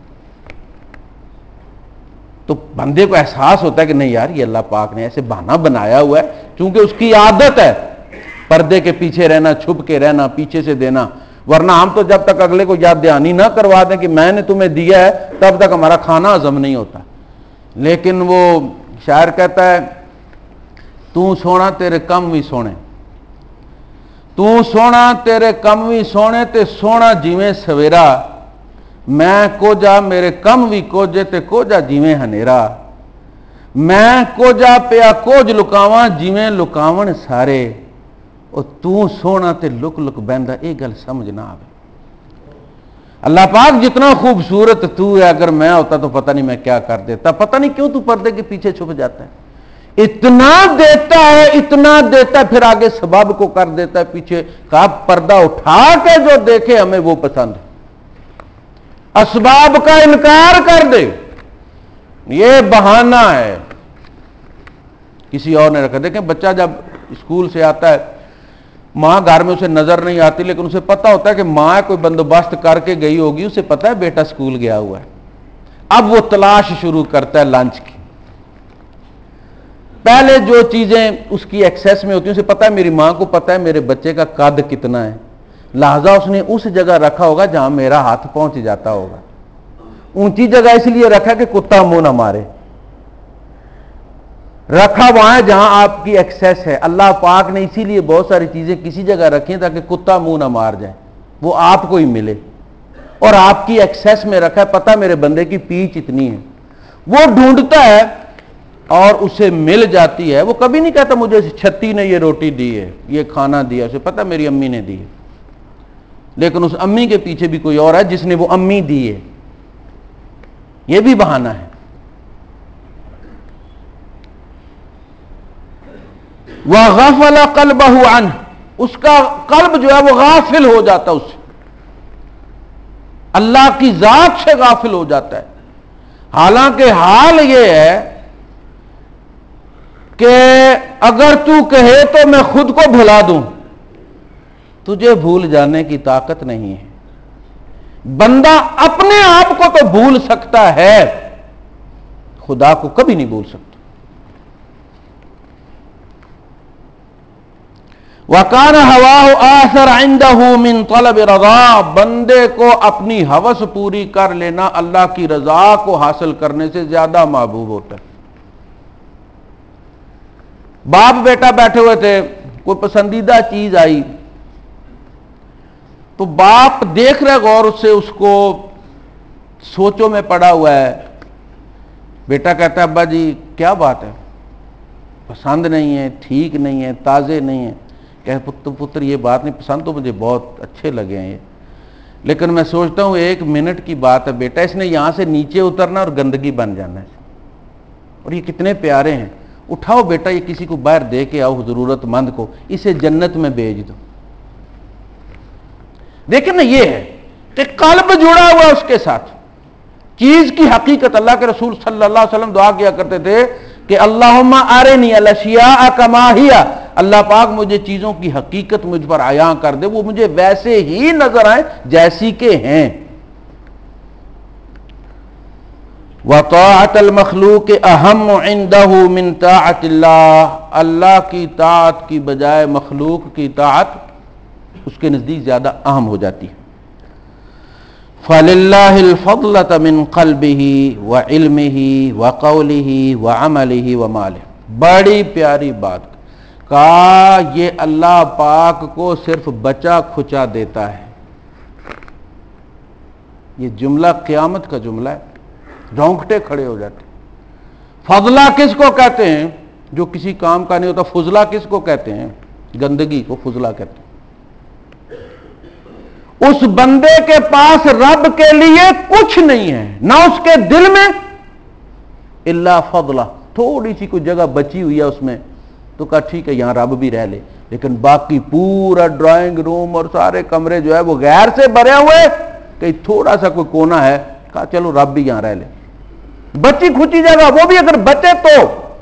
تو بندے کو احساس ہوتا ہے کہ نہیں یار یہ اللہ پاک نے ایسے بہانہ بنایا ہوا ہے، چونکہ اس کی عادت ہے پردے کے پیچھے رہنا، چھپ کے رہنا، پیچھے سے دینا، ورنہ ہم تو جب تک اگلے کو یاد دہانی نہ کروا دیں کہ میں نے تمہیں دیا ہے تب تک ہمارا کھانا ہضم نہیں ہوتا۔ لیکن وہ شاعر کہتا ہے تو سونا تیرے کم بھی سونے، تو سونا تیرے کم بھی سونے تے سونا جیویں سویرا، میں کوجا میرے کم بھی کوجے تے کوجا جیویں ہنیرا، میں کوجا پیا کوج لکاواں جیویں لکاون سارے، اور تو سونا تے لک لک بہندا، یہ گل سمجھ نہ آوے۔ اللہ پاک جتنا خوبصورت تو ہے، اگر میں ہوتا تو پتہ نہیں میں کیا کر دیتا، پتہ نہیں کیوں تو پردے کے پیچھے چھپ جاتا ہے۔ اتنا دیتا ہے، اتنا دیتا ہے، پھر آگے سبب کو کر دیتا ہے پیچھے، کہا پردہ اٹھا کے جو دیکھے ہمیں وہ پسند ہے، اسباب کا انکار کر دے یہ بہانہ ہے۔ کسی اور نے رکھا، دیکھیں بچہ جب اسکول سے آتا ہے، ماں گھر میں اسے نظر نہیں آتی لیکن اسے پتا ہوتا ہے کہ ماں کوئی بندوبست کر کے گئی ہوگی، اسے پتا ہے بیٹا اسکول گیا ہوا ہے، اب وہ تلاش شروع کرتا ہے لنچ کی. پہلے جو چیزیں اس کی ایکسیس میں ہوتی ہیں اسے پتا ہے میری ماں کو پتا ہے میرے بچے کا قد کتنا ہے, لہذا اس نے اس جگہ رکھا ہوگا جہاں میرا ہاتھ پہنچ جاتا ہوگا. اونچی جگہ اس لیے رکھا کہ کتا منہ نہ مارے, رکھا وہاں ہے جہاں آپ کی ایکسیس ہے. اللہ پاک نے اسی لیے بہت ساری چیزیں کسی جگہ رکھی ہیں تاکہ کتا منہ نہ مار جائے, وہ آپ کو ہی ملے, اور آپ کی ایکسیس میں رکھا ہے. پتہ میرے بندے کی پیچ اتنی ہے, وہ ڈھونڈتا ہے اور اسے مل جاتی ہے. وہ کبھی نہیں کہتا مجھے چھتی نے یہ روٹی دی ہے, یہ کھانا دیا, اسے پتہ میری امی نے دی ہے, لیکن اس امی کے پیچھے بھی کوئی اور ہے جس نے وہ امی دی ہے. یہ بھی بہانہ ہے. وَغَفَلَ قَلْبَهُ عَنْهُ, اس کا قلب جو ہے وہ غافل ہو جاتا ہے, اس سے اللہ کی ذات سے غافل ہو جاتا ہے. حالانکہ حال یہ ہے کہ اگر تو کہے تو میں خود کو بھلا دوں, تجھے بھول جانے کی طاقت نہیں ہے. بندہ اپنے آپ کو تو بھول سکتا ہے, خدا کو کبھی نہیں بھول سکتا. وَكَانَ هَوَاهُ آثَرَ عِندَهُ مِن طَلَبِ رَضَا, بندے کو اپنی ہوس پوری کر لینا اللہ کی رضا کو حاصل کرنے سے زیادہ محبوب ہوتا ہے. باپ بیٹا بیٹھے ہوئے تھے, کوئی پسندیدہ چیز آئی تو باپ دیکھ رہے غور سے, اس کو سوچوں میں پڑا ہوا ہے. بیٹا کہتا ہے ابا جی کیا بات ہے, پسند نہیں ہے, ٹھیک نہیں ہے, تازے نہیں ہے. کہ پتر یہ بات نہیں, پسند تو مجھے بہت اچھے لگے ہیں یہ, لیکن میں سوچتا ہوں 1 منٹ کی بات ہے بیٹا, اس نے یہاں سے نیچے اترنا اور گندگی بن جانا ہے, اور یہ کتنے پیارے ہیں, اٹھاؤ بیٹا یہ کسی کو باہر دے کے آؤ, ضرورت مند کو, اسے جنت میں بھیج دو. دیکھیں نا, یہ ہے کہ قلب جڑا ہوا اس کے ساتھ چیز کی حقیقت. اللہ کے رسول صلی اللہ علیہ وسلم دعا کیا کرتے تھے کہ اللہم ارنی الاشیاء کما ہی, اللہ پاک مجھے چیزوں کی حقیقت مجھ پر عیاں کر دے, وہ مجھے ویسے ہی نظر آئیں جیسی کہ ہیں. وَطَاعَةَ الْمَخْلُوقِ أَهَمُّ عِنْدَهُ مِنْ طَاعَةِ اللَّهِ, اللہ کی طاعت کی بجائے مخلوق کی طاعت اس کے نزدیک زیادہ اہم ہو جاتی ہے. فَلِلَّهِ الْفَضْلَةَ مِنْ قَلْبِهِ وَعِلْمِهِ وَقَوْلِهِ وَعَمَلِهِ وَمَالِهِ. بڑی پیاری بات کہا, یہ اللہ پاک کو صرف بچا کھچا دیتا ہے. یہ جملہ قیامت کا جملہ ہے, رونگٹے کھڑے ہو جاتے. فضلہ کس کو کہتے ہیں جو کسی کام کا نہیں ہوتا, فضلہ کس کو کہتے ہیں, گندگی کو فضلہ کہتے ہیں. اس بندے کے پاس رب کے لیے کچھ نہیں ہے, نہ اس کے دل میں الا فضلہ, تھوڑی سی کوئی جگہ بچی ہوئی ہے اس میں, تو کہا ٹھیک ہے یہاں رب بھی رہ لے, لیکن باقی پورا ڈرائنگ روم اور سارے کمرے جو ہے وہ غیر سے بھرے ہوئے, کہ تھوڑا سا کوئی کونا ہے, کہا چلو رب بھی یہاں رہ لے. بچی کھچی جگہ, وہ بھی اگر بچے تو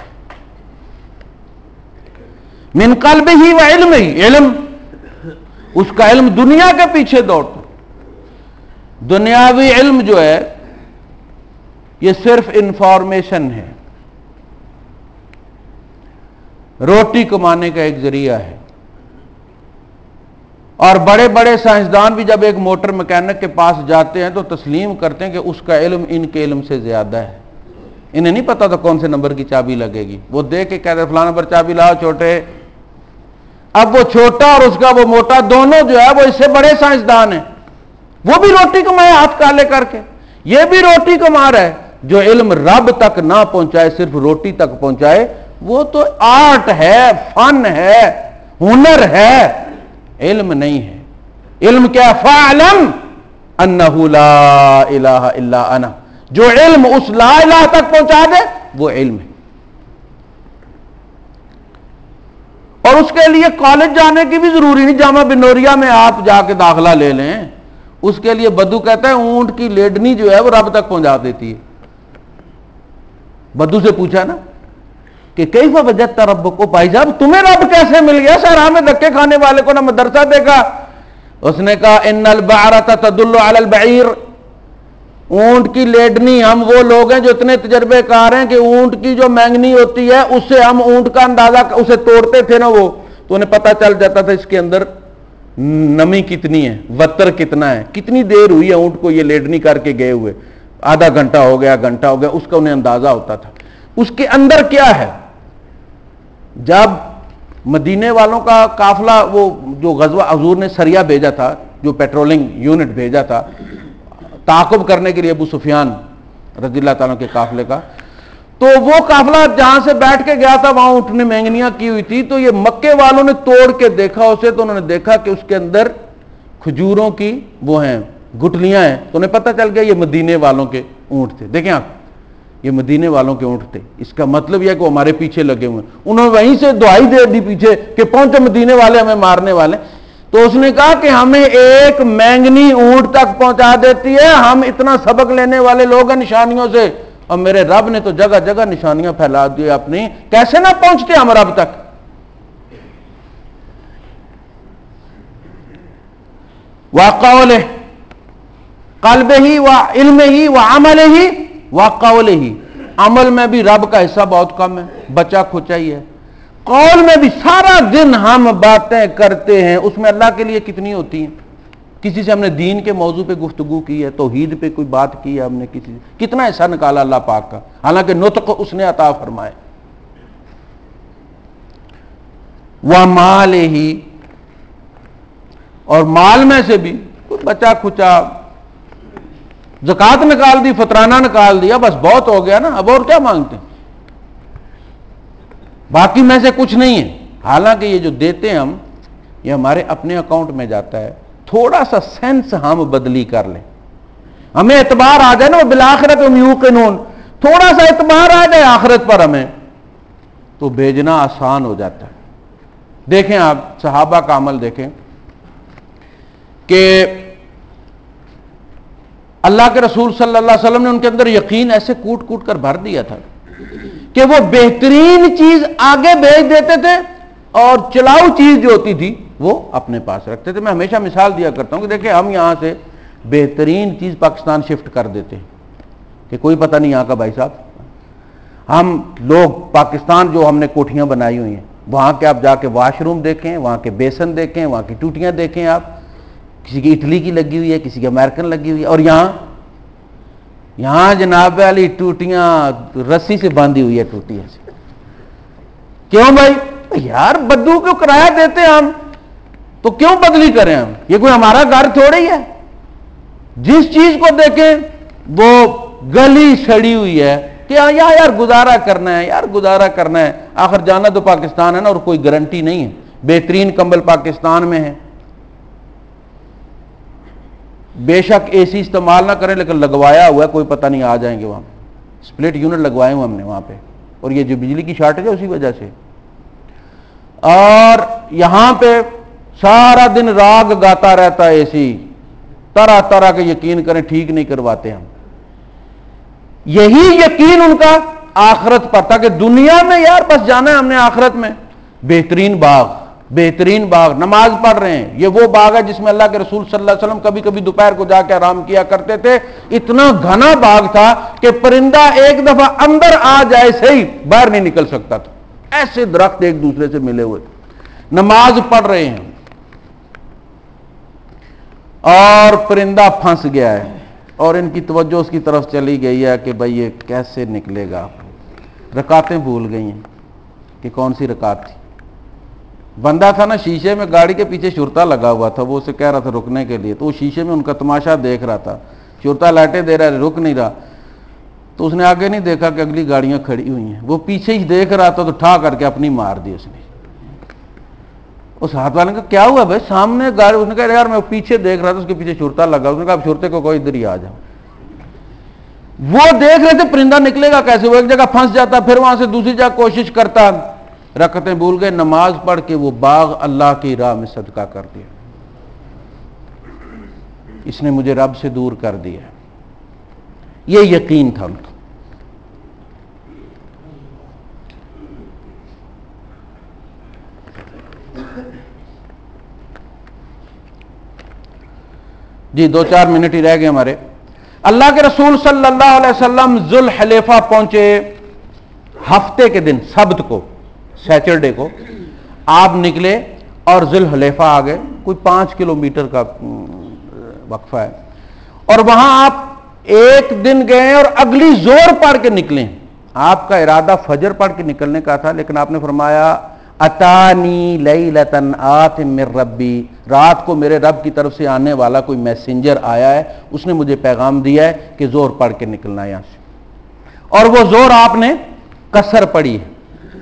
من قلبہ و علمہ, علم اس کا علم دنیا کے پیچھے دوڑتا. دنیاوی علم جو ہے یہ صرف انفارمیشن ہے, روٹی کمانے کا ایک ذریعہ ہے. اور بڑے بڑے سائنسدان بھی جب ایک موٹر مکینک کے پاس جاتے ہیں تو تسلیم کرتے ہیں کہ اس کا علم ان کے علم سے زیادہ ہے. انہیں نہیں پتا تھا کون سے نمبر کی چابی لگے گی, وہ دیکھ کے کہتے ہیں فلاں نمبر چابی لاؤ چھوٹے. اب وہ چھوٹا اور اس کا وہ موٹا دونوں جو ہے وہ اس سے بڑے سائنسدان ہیں. وہ بھی روٹی کمائے ہاتھ کالے کر کے, یہ بھی روٹی کما رہا ہے. جو علم رب تک نہ پہنچائے, صرف روٹی تک پہنچائے, وہ تو آرٹ ہے, فن ہے, ہنر ہے, علم نہیں ہے. علم کیا؟ فَاعْلَمْ أَنَّهُ لَا إِلَهَ إِلَّا أَنَا, جو علم اس لا الہ تک پہنچا دے وہ علم ہے. اور اس کے لیے کالج جانے کی بھی ضروری نہیں, جامعہ بنوریا میں آپ جا کے داخلہ لے لیں, اس کے لیے بدو کہتا ہے اونٹ کی لیڈنی جو ہے وہ رب تک پہنچا دیتی ہے. بدو سے پوچھا نا کہ کیف وجدت ربک, بھائی صاحب تمہیں رب کیسے مل گیا, صحرا میں دھکے کھانے والے کو نہ مدرسہ دیکھا. اس نے کہا ان البعرۃ تدل علی البعیر, اونٹ کی لیڈنی ہم وہ لوگ ہیں جو اتنے تجربے کار ہیں کہ اونٹ کی جو مینگنی ہوتی ہے اس سے ہم اونٹ کا اندازہ اسے توڑتے تھے نا وہ تو انہیں پتہ چل جاتا تھا اس کے اندر نمی کتنی ہے، وتر کتنا ہے، کتنی دیر ہوئی ہے اونٹ کو یہ لیڈنی کر کے گئے ہوئے، آدھا گھنٹہ ہو گیا، گھنٹہ ہو گیا، اس کا انہیں اندازہ ہوتا تھا اس کے اندر کیا ہے۔ جب مدینے والوں کا قافلہ وہ جو غزوہ حضور نے سریہ بھیجا تھا، جو پیٹرولنگ یونٹ بھیجا تھا تعاقب کرنے کے لیے ابو سفیان رضی اللہ تعالیٰ کے قافلے کا، تو وہ قافلہ جہاں سے بیٹھ کے گیا تھا وہاں اٹھنے مینگنیاں کی ہوئی تھی، تو یہ مکے والوں نے توڑ کے دیکھا اسے تو انہوں نے دیکھا کہ اس کے اندر کھجوروں کی وہ ہیں گٹلیاں ہیں، تو انہیں پتہ چل گیا یہ مدینے والوں کے اونٹ تھے۔ دیکھیں آپ، یہ مدینے والوں کے اونٹ تھے، اس کا مطلب یہ ہے کہ وہ ہمارے پیچھے لگے ہوئے ہیں، انہوں نے وہیں سے دعائی دے دی پیچھے کہ پہنچے مدینے والے ہمیں مارنے والے، تو اس نے کہا کہ ہمیں ایک مینگنی اونٹ تک پہنچا دیتی ہے، ہم اتنا سبق لینے والے لوگ ہیں نشانیوں سے، اور میرے رب نے تو جگہ جگہ نشانیاں پھیلا دی اپنی، کیسے نہ پہنچتے ہم رب تک۔ وَقَوْلِهِ قلب ہی و علم ہی و عمل ہی و قول ہی، عمل میں بھی رب کا حصہ بہت کم ہے، بچا کھچا ہی ہے، قول میں بھی سارا دن ہم باتیں کرتے ہیں، اس میں اللہ کے لیے کتنی ہوتی ہیں، کسی سے ہم نے دین کے موضوع پہ گفتگو کی ہے، توحید پہ کوئی بات کی ہے ہم نے، کسی سے کتنا حصہ نکالا اللہ پاک کا، حالانکہ نطق اس نے عطا فرمائے۔ ومال ہی، اور مال میں سے بھی کوئی بچا کھچا، زکوٰۃ نکال دی، فطرانہ نکال دیا، بس بہت ہو گیا نا، اب اور کیا مانگتے ہیں، باقی میں سے کچھ نہیں ہے۔ حالانکہ یہ جو دیتے ہیں ہم، یہ ہمارے اپنے اکاؤنٹ میں جاتا ہے، تھوڑا سا سینس ہم بدلی کر لیں، ہمیں اعتبار آ جائے نا، وہ بالآخرت ہم یوقنون، تھوڑا سا اعتبار آ جائے آخرت پر ہمیں تو بھیجنا آسان ہو جاتا ہے۔ دیکھیں آپ صحابہ کا عمل دیکھیں کہ اللہ کے رسول صلی اللہ علیہ وسلم نے ان کے اندر یقین ایسے کوٹ کوٹ کر بھر دیا تھا کہ وہ بہترین چیز آگے بھیج دیتے تھے اور چلاؤ چیز جو ہوتی تھی وہ اپنے پاس رکھتے تھے۔ میں ہمیشہ مثال دیا کرتا ہوں کہ دیکھیں ہم یہاں سے بہترین چیز پاکستان شفٹ کر دیتے ہیں کہ کوئی پتہ نہیں یہاں کا بھائی صاحب، ہم لوگ پاکستان جو ہم نے کوٹھیاں بنائی ہوئی ہیں وہاں کے آپ جا کے واش روم دیکھیں، وہاں کے بیسن دیکھیں، وہاں کی ٹوٹیاں دیکھیں، آپ کسی کی اٹلی کی لگی ہوئی ہے، کسی کی امریکن لگی ہوئی ہے، اور یہاں جناب والی ٹوٹیاں رسی سے باندھی ہوئی ہے، ٹوٹی ایسی، کیوں بھائی؟ یار بدو کو کرایہ دیتے ہیں ہم تو کیوں بدلی کریں ہم، یہ کوئی ہمارا گھر تھوڑی ہے۔ جس چیز کو دیکھیں وہ گلی سڑی ہوئی ہے کہ یار گزارا کرنا ہے، یار گزارا کرنا ہے، آخر جانا تو پاکستان ہے نا، اور کوئی گارنٹی نہیں ہے، بہترین کمبل پاکستان میں ہے، بے شک اے سی استعمال نہ کریں لیکن لگوایا ہوا ہے، کوئی پتہ نہیں آ جائیں گے وہاں، سپلٹ یونٹ لگوائے ہوئے ہم نے وہاں پہ، اور یہ جو بجلی کی شارٹیج ہے اسی وجہ سے۔ اور یہاں پہ سارا دن راگ گاتا رہتا ہے اے سی، طرح طرح کے یقین کریں ٹھیک نہیں کرواتے ہم۔ یہی یقین ان کا آخرت پر تھا کہ دنیا میں یار بس جانا ہے ہم نے، آخرت میں بہترین باغ، بہترین باغ، نماز پڑھ رہے ہیں، یہ وہ باغ ہے جس میں اللہ کے رسول صلی اللہ علیہ وسلم کبھی کبھی دوپہر کو جا کے آرام کیا کرتے تھے، اتنا گھنا باغ تھا کہ پرندہ ایک دفعہ اندر آ جائے صحیح باہر نہیں نکل سکتا تھا، ایسے درخت ایک دوسرے سے ملے ہوئے، نماز پڑھ رہے ہیں اور پرندہ پھنس گیا ہے اور ان کی توجہ اس کی طرف چلی گئی ہے کہ بھئی یہ کیسے نکلے گا، رکعتیں بھول گئی ہیں کہ کون سی رکعت تھی۔ بندہ تھا نا شیشے میں، گاڑی کے پیچھے شرطا لگا ہوا تھا، وہ اسے کہہ رہا تھا رکنے کے لیے، تو وہ شیشے میں ان کا تماشا دیکھ رہا تھا، شرطا لائٹیں دے رہا ہے، رک نہیں رہا، تو اس نے آگے نہیں دیکھا کہ اگلی گاڑیاں کھڑی ہوئی ہیں، وہ پیچھے ہی دیکھ رہا تھا تو ٹھا کر کے اپنی مار دی اس نے۔ اس ہاتھ والے نے کہا کیا ہوا بھائی سامنے گاڑی، اس نے کہا یار میں پیچھے دیکھ رہا تھا اس کے پیچھے شرطا لگا، اس نے کہا اب شرطے کو کوئی ادھر ہی آ جاؤ۔ وہ دیکھ رہے تھے پرندہ نکلے گا کیسے، وہ ایک جگہ پھنس جاتا، پھر وہاں سے دوسری جگہ کوشش کرتا، رکعتیں بھول گئے، نماز پڑھ کے وہ باغ اللہ کی راہ میں صدقہ کر دیا، اس نے مجھے رب سے دور کر دیا، یہ یقین تھا ان کا۔ جی 2-4 منٹ ہی رہ گئے ہمارے۔ اللہ کے رسول صلی اللہ علیہ وسلم ذوالحلیفہ پہنچے ہفتے کے دن سبت کو، سیچرڈے کو آپ نکلے اور ذوالحلیفہ آ گئے، کوئی 5 کلومیٹر کا وقفہ ہے، اور وہاں آپ ایک دن گئے اور اگلی زور پڑھ کے نکلے۔ آپ کا ارادہ فجر پڑھ کے نکلنے کا تھا، لیکن آپ نے فرمایا اتانی لیلتن آت من ربی، رات کو میرے رب کی طرف سے آنے والا کوئی میسنجر آیا ہے، اس نے مجھے پیغام دیا ہے کہ زور پڑھ کے نکلنا ہے یہاں سے، اور وہ زور آپ نے قصر پڑھی ہے۔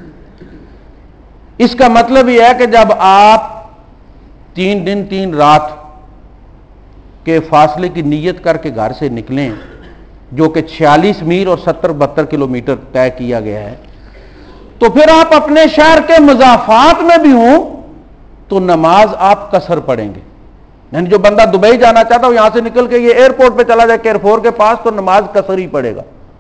اس کا مطلب یہ ہے کہ جب آپ 3 دن 3 رات کے فاصلے کی نیت کر کے گھر سے نکلیں، جو کہ 46 میل اور 70-72 کلومیٹر طے کیا گیا ہے، تو پھر آپ اپنے شہر کے مضافات میں بھی ہوں تو نماز آپ قصر پڑھیں گے۔ یعنی جو بندہ دبئی جانا چاہتا ہو، یہاں سے نکل کے یہ ایئرپورٹ پہ چلا جائے کیئرفور کے پاس، تو نماز قصر ہی پڑھے گا۔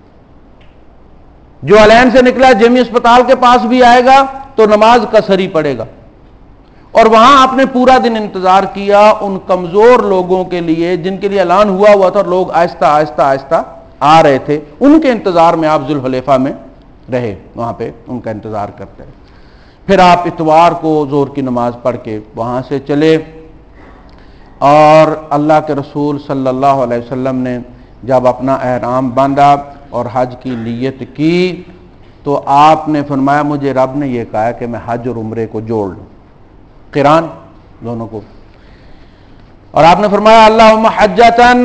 جو الین سے نکلا ہے جیمی اسپتال کے پاس بھی آئے گا تو نماز قصر ہی پڑھے گا۔ اور وہاں آپ نے پورا دن انتظار کیا ان کمزور لوگوں کے لیے جن کے لیے اعلان ہوا تھا، اور لوگ آہستہ آہستہ آہستہ آ رہے تھے، ان کے انتظار میں آپ ذوالحلیفہ میں رہے، وہاں پہ ان کا انتظار کرتے رہے۔ پھر آپ اتوار کو ظہر کی نماز پڑھ کے وہاں سے چلے، اور اللہ کے رسول صلی اللہ علیہ وسلم نے جب اپنا احرام باندھا اور حج کی نیت کی تو آپ نے فرمایا مجھے رب نے یہ کہا کہ میں حج اور عمرے کو جوڑ لوں، قران دونوں کو، اور آپ نے فرمایا اللہم حجتن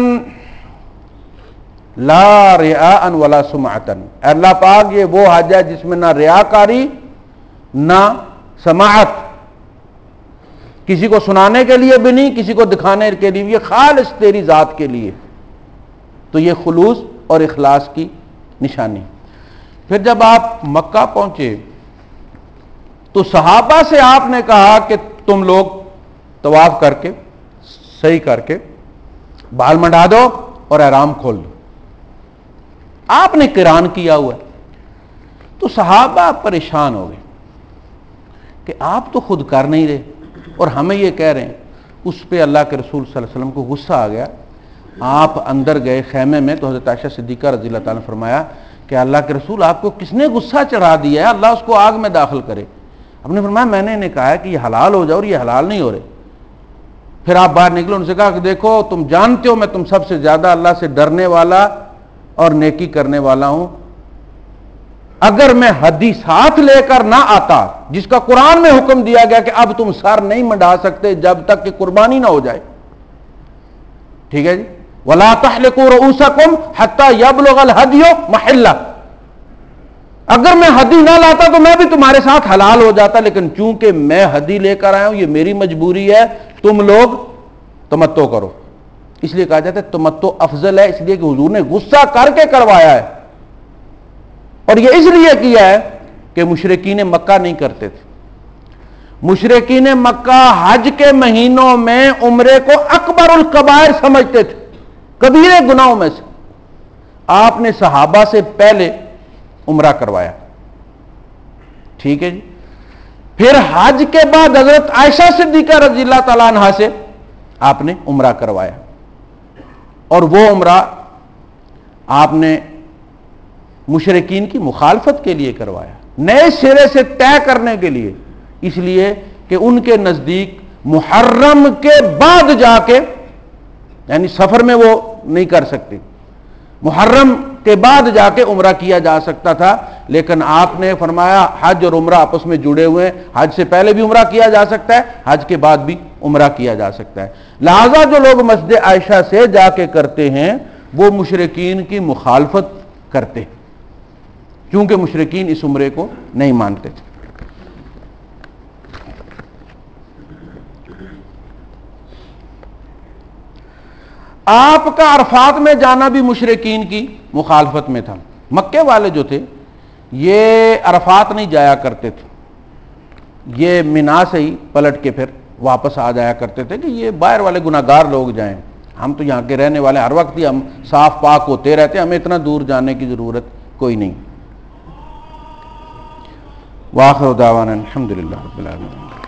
لا ریاء ولا سمعتن، اللہ پاک یہ وہ حج ہے جس میں نہ ریاکاری نہ سماعت، کسی کو سنانے کے لیے بھی نہیں، کسی کو دکھانے کے لیے بھی، یہ خالص تیری ذات کے لیے، تو یہ خلوص اور اخلاص کی نشانی۔ پھر جب آپ مکہ پہنچے تو صحابہ سے آپ نے کہا کہ تم لوگ طواف کر کے صحیح کر کے بال منڈا دو اور احرام کھول دو، آپ نے قران کیا ہوا ہے۔ تو صحابہ پریشان ہو گئے کہ آپ تو خود کر نہیں رہے اور ہمیں یہ کہہ رہے ہیں۔ اس پہ اللہ کے رسول صلی اللہ علیہ وسلم کو غصہ آ گیا، آپ اندر گئے خیمے میں تو حضرت عائشہ صدیقہ رضی اللہ تعالیٰ نے فرمایا کہ اللہ کے رسول آپ کو کس نے غصہ چڑھا دیا ہے، اللہ اس کو آگ میں داخل کرے۔ آپ نے فرمایا میں نے انہیں کہا ہے کہ یہ حلال ہو جاؤ اور یہ حلال نہیں ہو رہے۔ پھر آپ باہر نکلے، ان سے کہا کہ دیکھو تم جانتے ہو میں تم سب سے زیادہ اللہ سے ڈرنے والا اور نیکی کرنے والا ہوں، اگر میں حدیث ساتھ لے کر نہ آتا جس کا قرآن میں حکم دیا گیا کہ اب تم سر نہیں منڈا سکتے جب تک کہ قربانی نہ ہو جائے، ٹھیک ہے جی، وَلَا تَحْلِقُوا رُؤُوسَكُمْ حَتَّى يَبْلُغَ الْهَدْيُ مَحِلَّهُ، اگر میں ہدی نہ لاتا تو میں بھی تمہارے ساتھ حلال ہو جاتا، لیکن چونکہ میں ہدی لے کر آیا ہوں یہ میری مجبوری ہے، تم لوگ تمتع کرو۔ اس لیے کہا جاتا ہے تمتع افضل ہے، اس لیے کہ حضور نے غصہ کر کے کروایا ہے، اور یہ اس لیے کیا ہے کہ مشرکین مکہ نہیں کرتے تھے۔ مشرکین مکہ حج کے مہینوں میں عمرے کو اکبر الکبائر سمجھتے تھے، کبیرے گناہوں میں سے۔ آپ نے صحابہ سے پہلے عمرہ کروایا، ٹھیک ہے جی۔ پھر حج کے بعد حضرت عائشہ صدیقہ رضی اللہ تعالیٰ عنہا سے آپ نے عمرہ کروایا، اور وہ عمرہ آپ نے مشرکین کی مخالفت کے لیے کروایا، نئے سرے سے طے کرنے کے لیے، اس لیے کہ ان کے نزدیک محرم کے بعد جا کے، یعنی سفر میں وہ نہیں کر سکتے، محرم کے بعد جا کے عمرہ کیا جا سکتا تھا، لیکن آپ نے فرمایا حج اور عمرہ آپس میں جڑے ہوئے ہیں، حج سے پہلے بھی عمرہ کیا جا سکتا ہے، حج کے بعد بھی عمرہ کیا جا سکتا ہے، لہذا جو لوگ مسجد عائشہ سے جا کے کرتے ہیں وہ مشرکین کی مخالفت کرتے ہیں، کیونکہ مشرکین اس عمرے کو نہیں مانتے تھے۔ آپ کا عرفات میں جانا بھی مشرکین کی مخالفت میں تھا۔ مکے والے جو تھے یہ عرفات نہیں جایا کرتے تھے، یہ مینا سے ہی پلٹ کے پھر واپس آ جایا کرتے تھے کہ یہ باہر والے گناہگار لوگ جائیں، ہم تو یہاں کے رہنے والے ہر وقت ہی ہم صاف پاک ہوتے رہتے ہیں، ہمیں اتنا دور جانے کی ضرورت کوئی نہیں۔ وآخر دعوانا الحمدللہ رب العالمین۔